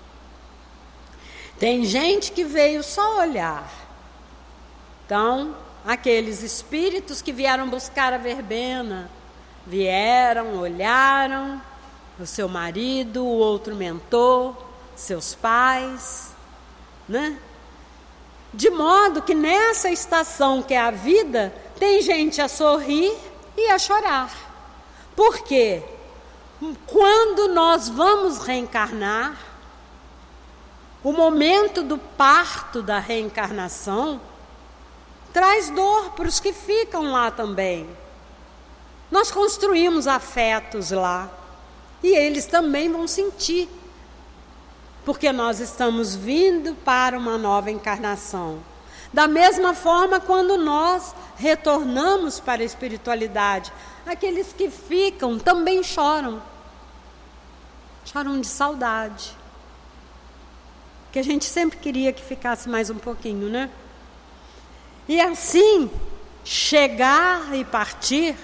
Tem gente que veio só olhar. Então, aqueles espíritos que vieram buscar a verbena, vieram, olharam, o seu marido, o outro mentor, seus pais, né? De modo que nessa estação que é a vida, tem gente a sorrir e a chorar. Por quê? Quando nós vamos reencarnar, o momento do parto da reencarnação traz dor para os que ficam lá também. Nós construímos afetos lá e eles também vão sentir, porque nós estamos vindo para uma nova encarnação. Da mesma forma, quando nós retornamos para a espiritualidade, aqueles que ficam também choram. Choram de saudade. Que a gente sempre queria que ficasse mais um pouquinho, né? E assim, chegar e partir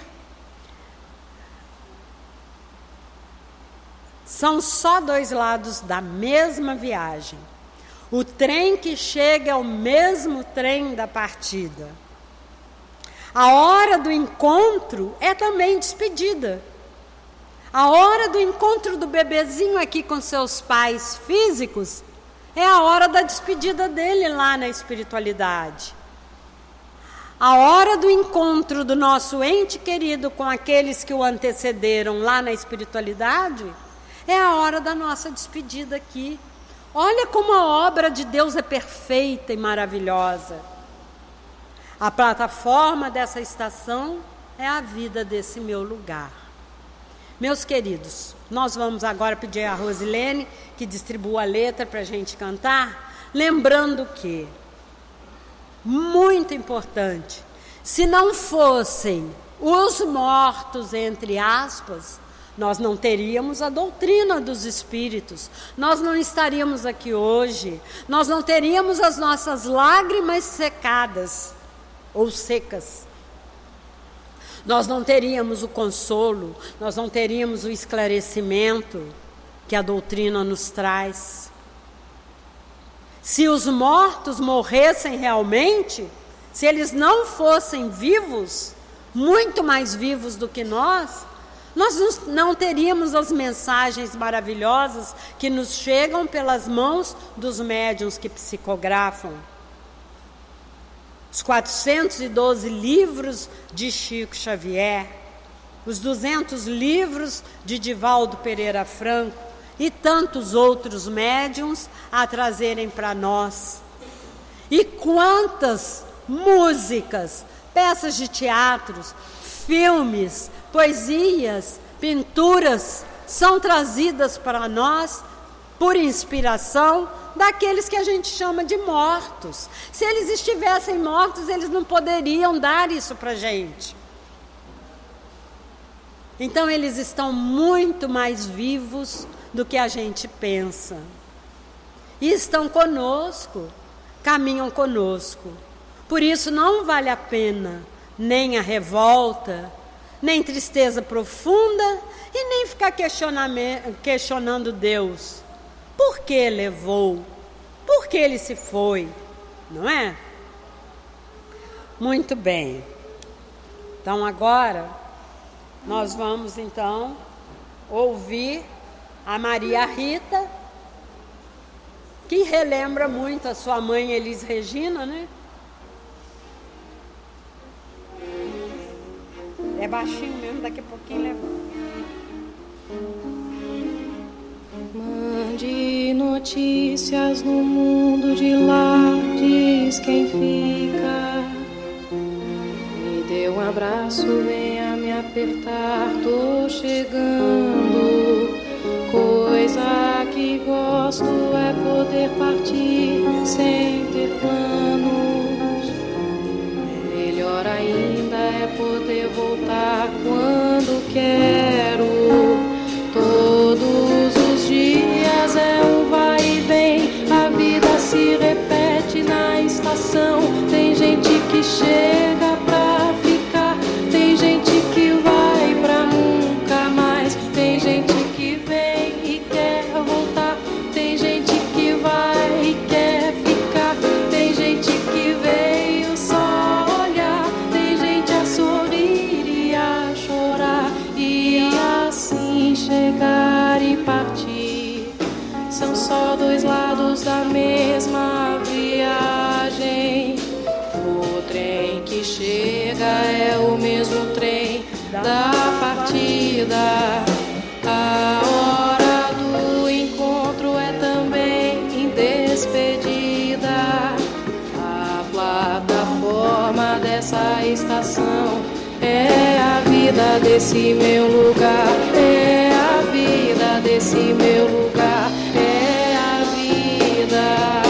são só dois lados da mesma viagem. O trem que chega é o mesmo trem da partida. A hora do encontro é também despedida. A hora do encontro do bebezinho aqui com seus pais físicos é a hora da despedida dele lá na espiritualidade. A hora do encontro do nosso ente querido com aqueles que o antecederam lá na espiritualidade é a hora da nossa despedida aqui. Olha como a obra de Deus é perfeita e maravilhosa. A plataforma dessa estação é a vida desse meu lugar. Meus queridos, nós vamos agora pedir a Rosilene que distribua a letra para a gente cantar, lembrando que, muito importante, se não fossem os mortos, entre aspas, nós não teríamos a doutrina dos espíritos, nós não estaríamos aqui hoje, nós não teríamos as nossas lágrimas secadas ou secas, nós não teríamos o consolo, nós não teríamos o esclarecimento que a doutrina nos traz. Se os mortos morressem realmente, se eles não fossem vivos, muito mais vivos do que nós, nós não teríamos as mensagens maravilhosas que nos chegam pelas mãos dos médiuns que psicografam. Os quatrocentos e doze livros de Chico Xavier, os duzentos livros de Divaldo Pereira Franco e tantos outros médiuns a trazerem para nós. E quantas músicas, peças de teatros, filmes, poesias, pinturas são trazidas para nós por inspiração daqueles que a gente chama de mortos. Se eles estivessem mortos, eles não poderiam dar isso para a gente. Então eles estão muito mais vivos do que a gente pensa. E estão conosco, caminham conosco. Por isso não vale a pena nem a revolta, nem tristeza profunda e nem ficar questionando Deus. Por que levou? Por que ele se foi? Não é? Muito bem. Então agora nós vamos então ouvir a Maria Rita, que relembra muito a sua mãe Elis Regina, né? É baixinho mesmo, daqui a pouquinho levanta. Mande notícias no mundo de lá, diz quem fica. Me dê um abraço, venha me apertar, tô chegando. Coisa que gosto é poder partir sem ter planos. Melhor ainda é poder voltar quando quero. Todos os dias é um vai e vem, a vida se repete na estação. Tem gente que chega pra ficar, tem gente que vai pra nunca mais. Tem gente que vem e quer voltar, tem gente que vai e quer ficar. Tem gente que veio só olhar, tem gente a sorrir e a chorar, e assim chegar e partir. São só dois lados da mesma viagem. O trem que chega é o mesmo trem da partida. A hora do encontro é também em despedida. A plataforma dessa estação é a vida desse meu lugar. É a vida desse meu lugar. É a vida.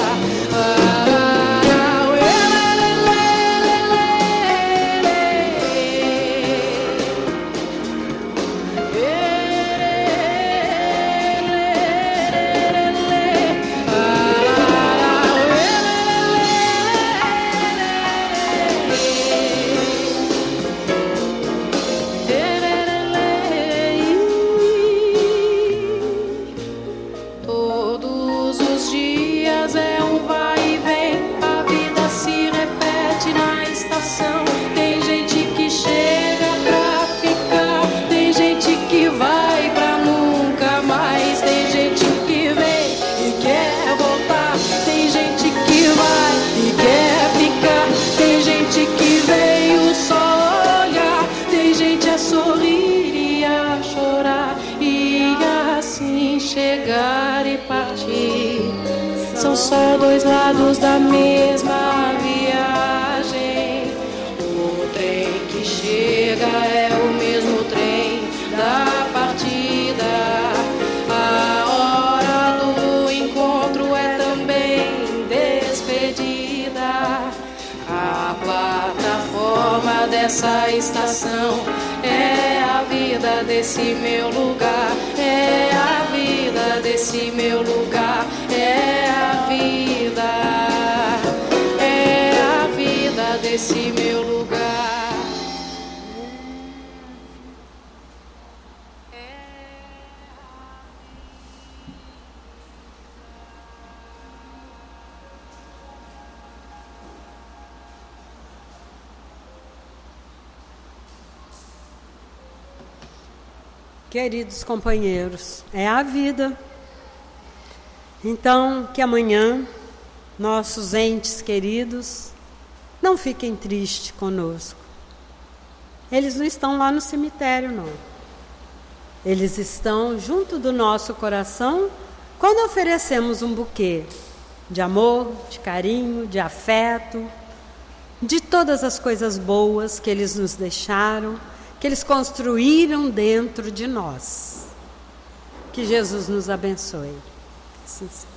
Só dois lados da mesma viagem. O trem que chega é o mesmo trem da partida. A hora do encontro é também despedida. A plataforma dessa estação é a vida desse meu lugar. É a vida desse meu lugar. É a vida, é a vida desse meu lugar. Queridos companheiros, é a vida. Então, que amanhã nossos entes queridos não fiquem tristes conosco. Eles não estão lá no cemitério, não. Eles estão junto do nosso coração quando oferecemos um buquê de amor, de carinho, de afeto, de todas as coisas boas que eles nos deixaram, que eles construíram dentro de nós. Que Jesus nos abençoe. Assim seja.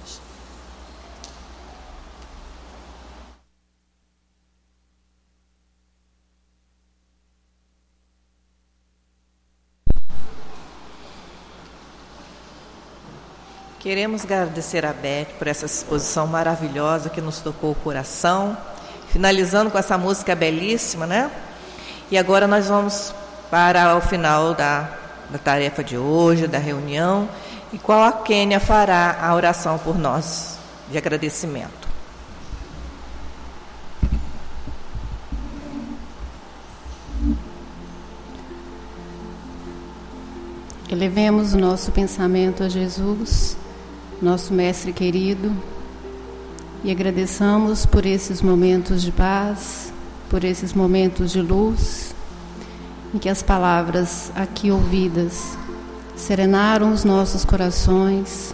Queremos agradecer a Beth por essa exposição maravilhosa que nos tocou o coração, finalizando com essa música belíssima, né? E agora nós vamos para o final da, da tarefa de hoje, da reunião, e qual a Kênia fará a oração por nós, de agradecimento. Elevemos o nosso pensamento a Jesus, nosso Mestre querido, e agradeçamos por esses momentos de paz, por esses momentos de luz, em que as palavras aqui ouvidas serenaram os nossos corações,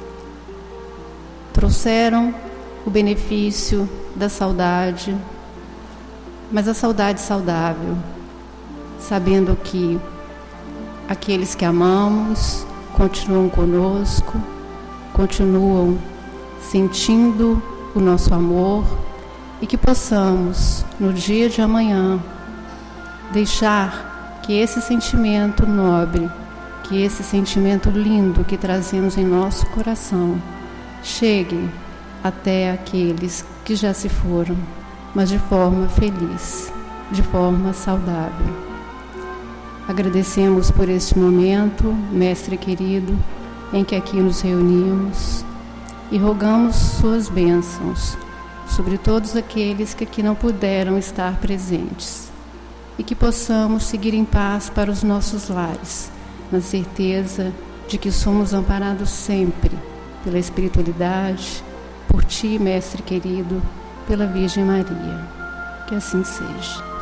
trouxeram o benefício da saudade, mas a saudade saudável, sabendo que aqueles que amamos continuam conosco, continuam sentindo o nosso amor e que possamos, no dia de amanhã, deixar que esse sentimento nobre, que esse sentimento lindo que trazemos em nosso coração, chegue até aqueles que já se foram, mas de forma feliz, de forma saudável. Agradecemos por este momento, Mestre querido, em que aqui nos reunimos e rogamos suas bênçãos sobre todos aqueles que aqui não puderam estar presentes e que possamos seguir em paz para os nossos lares, na certeza de que somos amparados sempre pela espiritualidade, por Ti, Mestre querido, pela Virgem Maria. Que assim seja.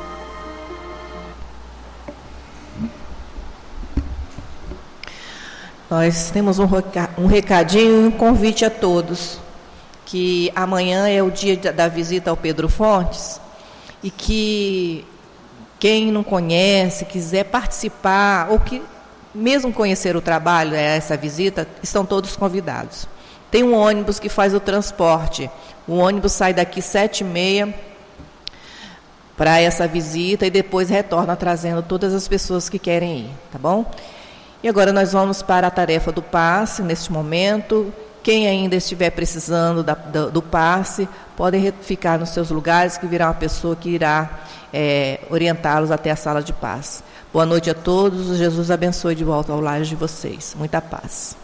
Nós temos um, um recadinho e um convite a todos, que amanhã é o dia da visita ao Pedro Fontes, e que quem não conhece, quiser participar, ou que mesmo conhecer o trabalho, essa visita, estão todos convidados. Tem um ônibus que faz o transporte, o ônibus sai daqui sete e meia para essa visita e depois retorna trazendo todas as pessoas que querem ir, tá bom? E agora nós vamos para a tarefa do passe, neste momento. Quem ainda estiver precisando da, do, do passe, podem ficar nos seus lugares, que virá uma pessoa que irá é, orientá-los até a sala de passe. Boa noite a todos, Jesus abençoe de volta ao lar de vocês. Muita paz.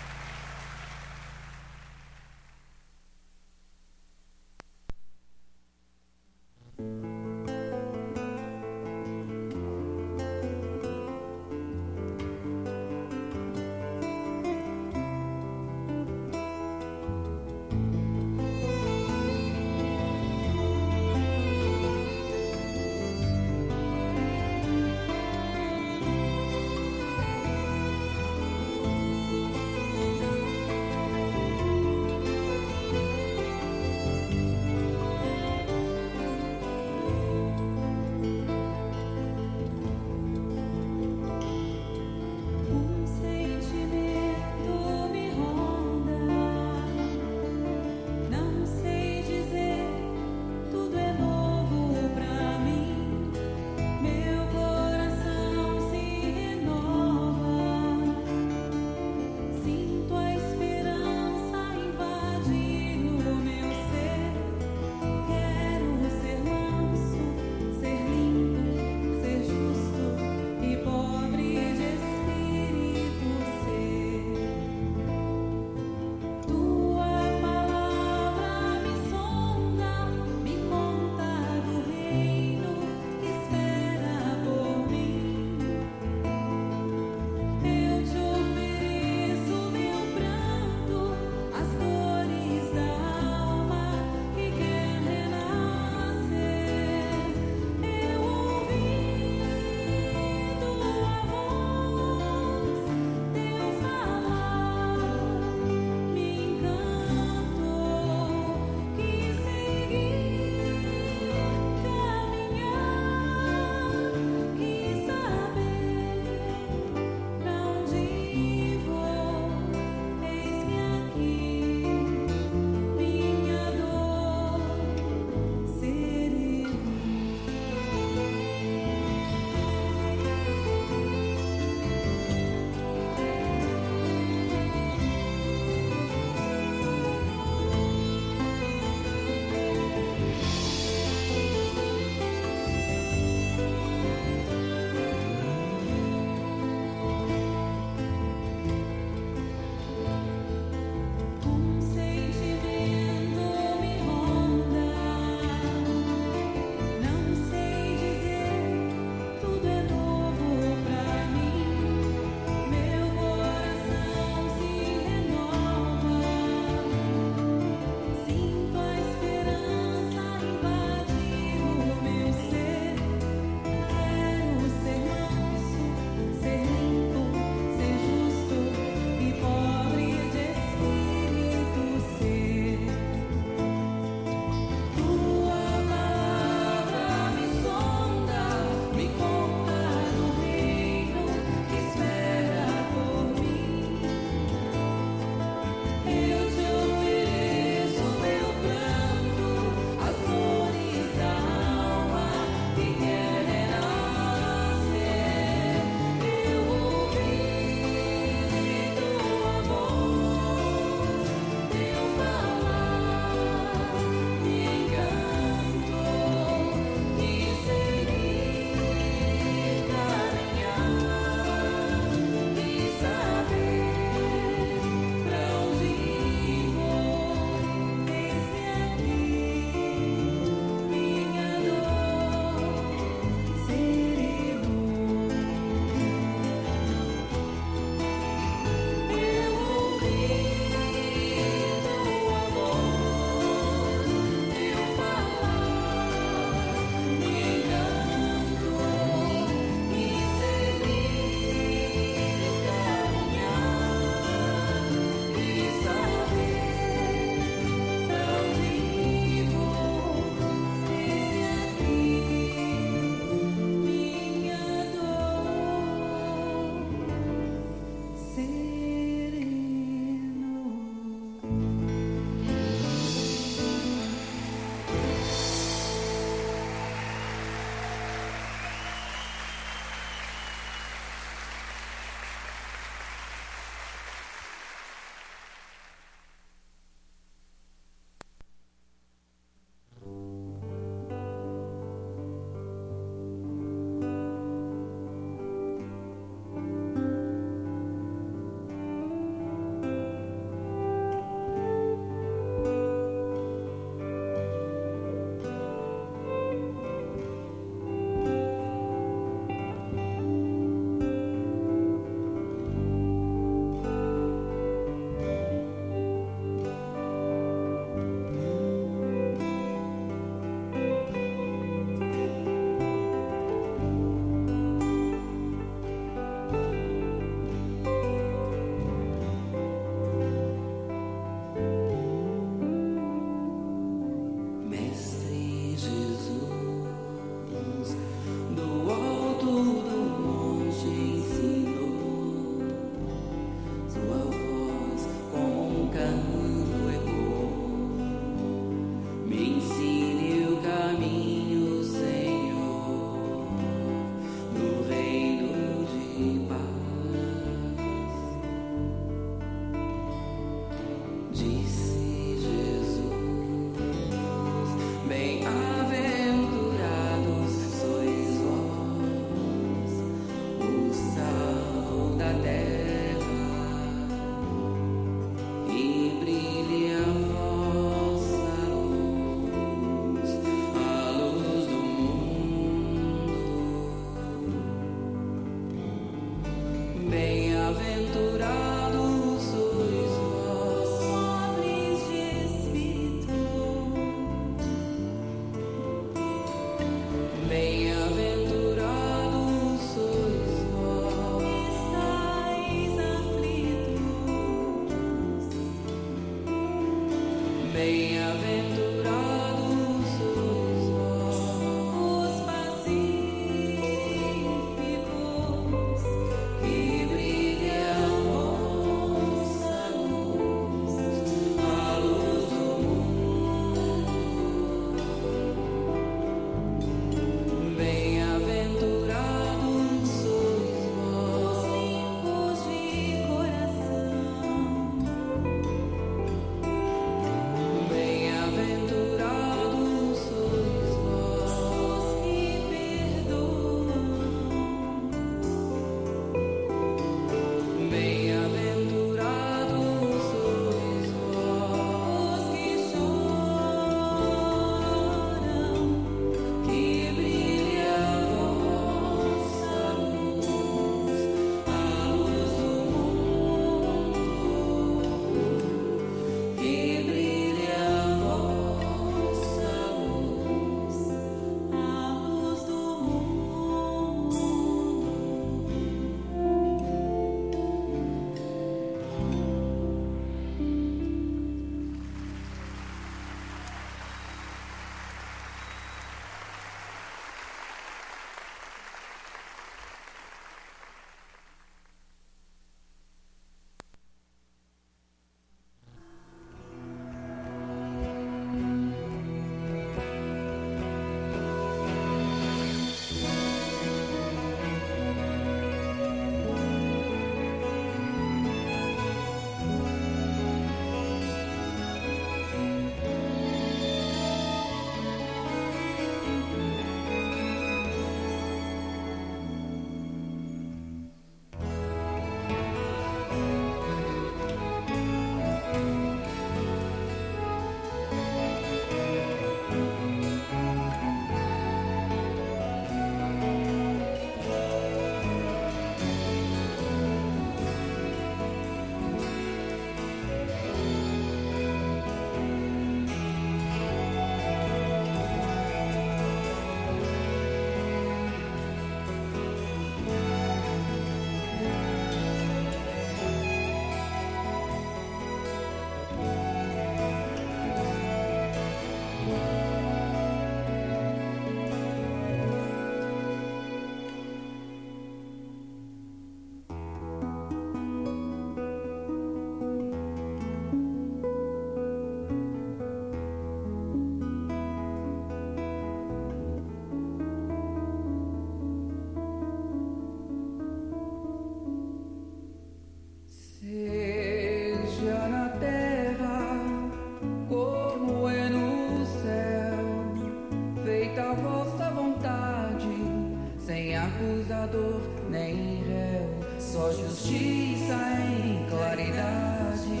acusador nem réu, só justiça em claridade.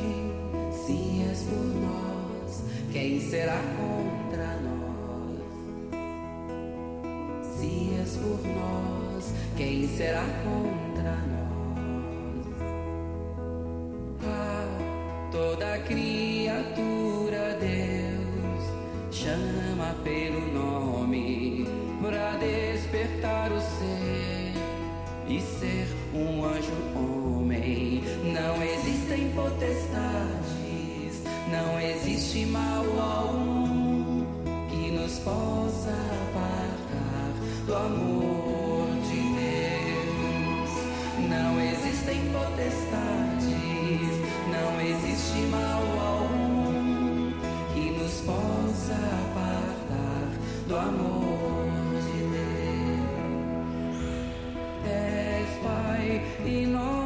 Se és por nós, quem será contra nós? Se és por nós, quem será contra nós? Ah, toda criatura Deus chama pelo nome pra despertar o ser e ser um anjo homem. Não existem potestades, não existe mal algum que nos possa apartar do amor de Deus. Não existem potestades, não existe mal algum que nos possa apartar do amor de Deus. És Pai e nós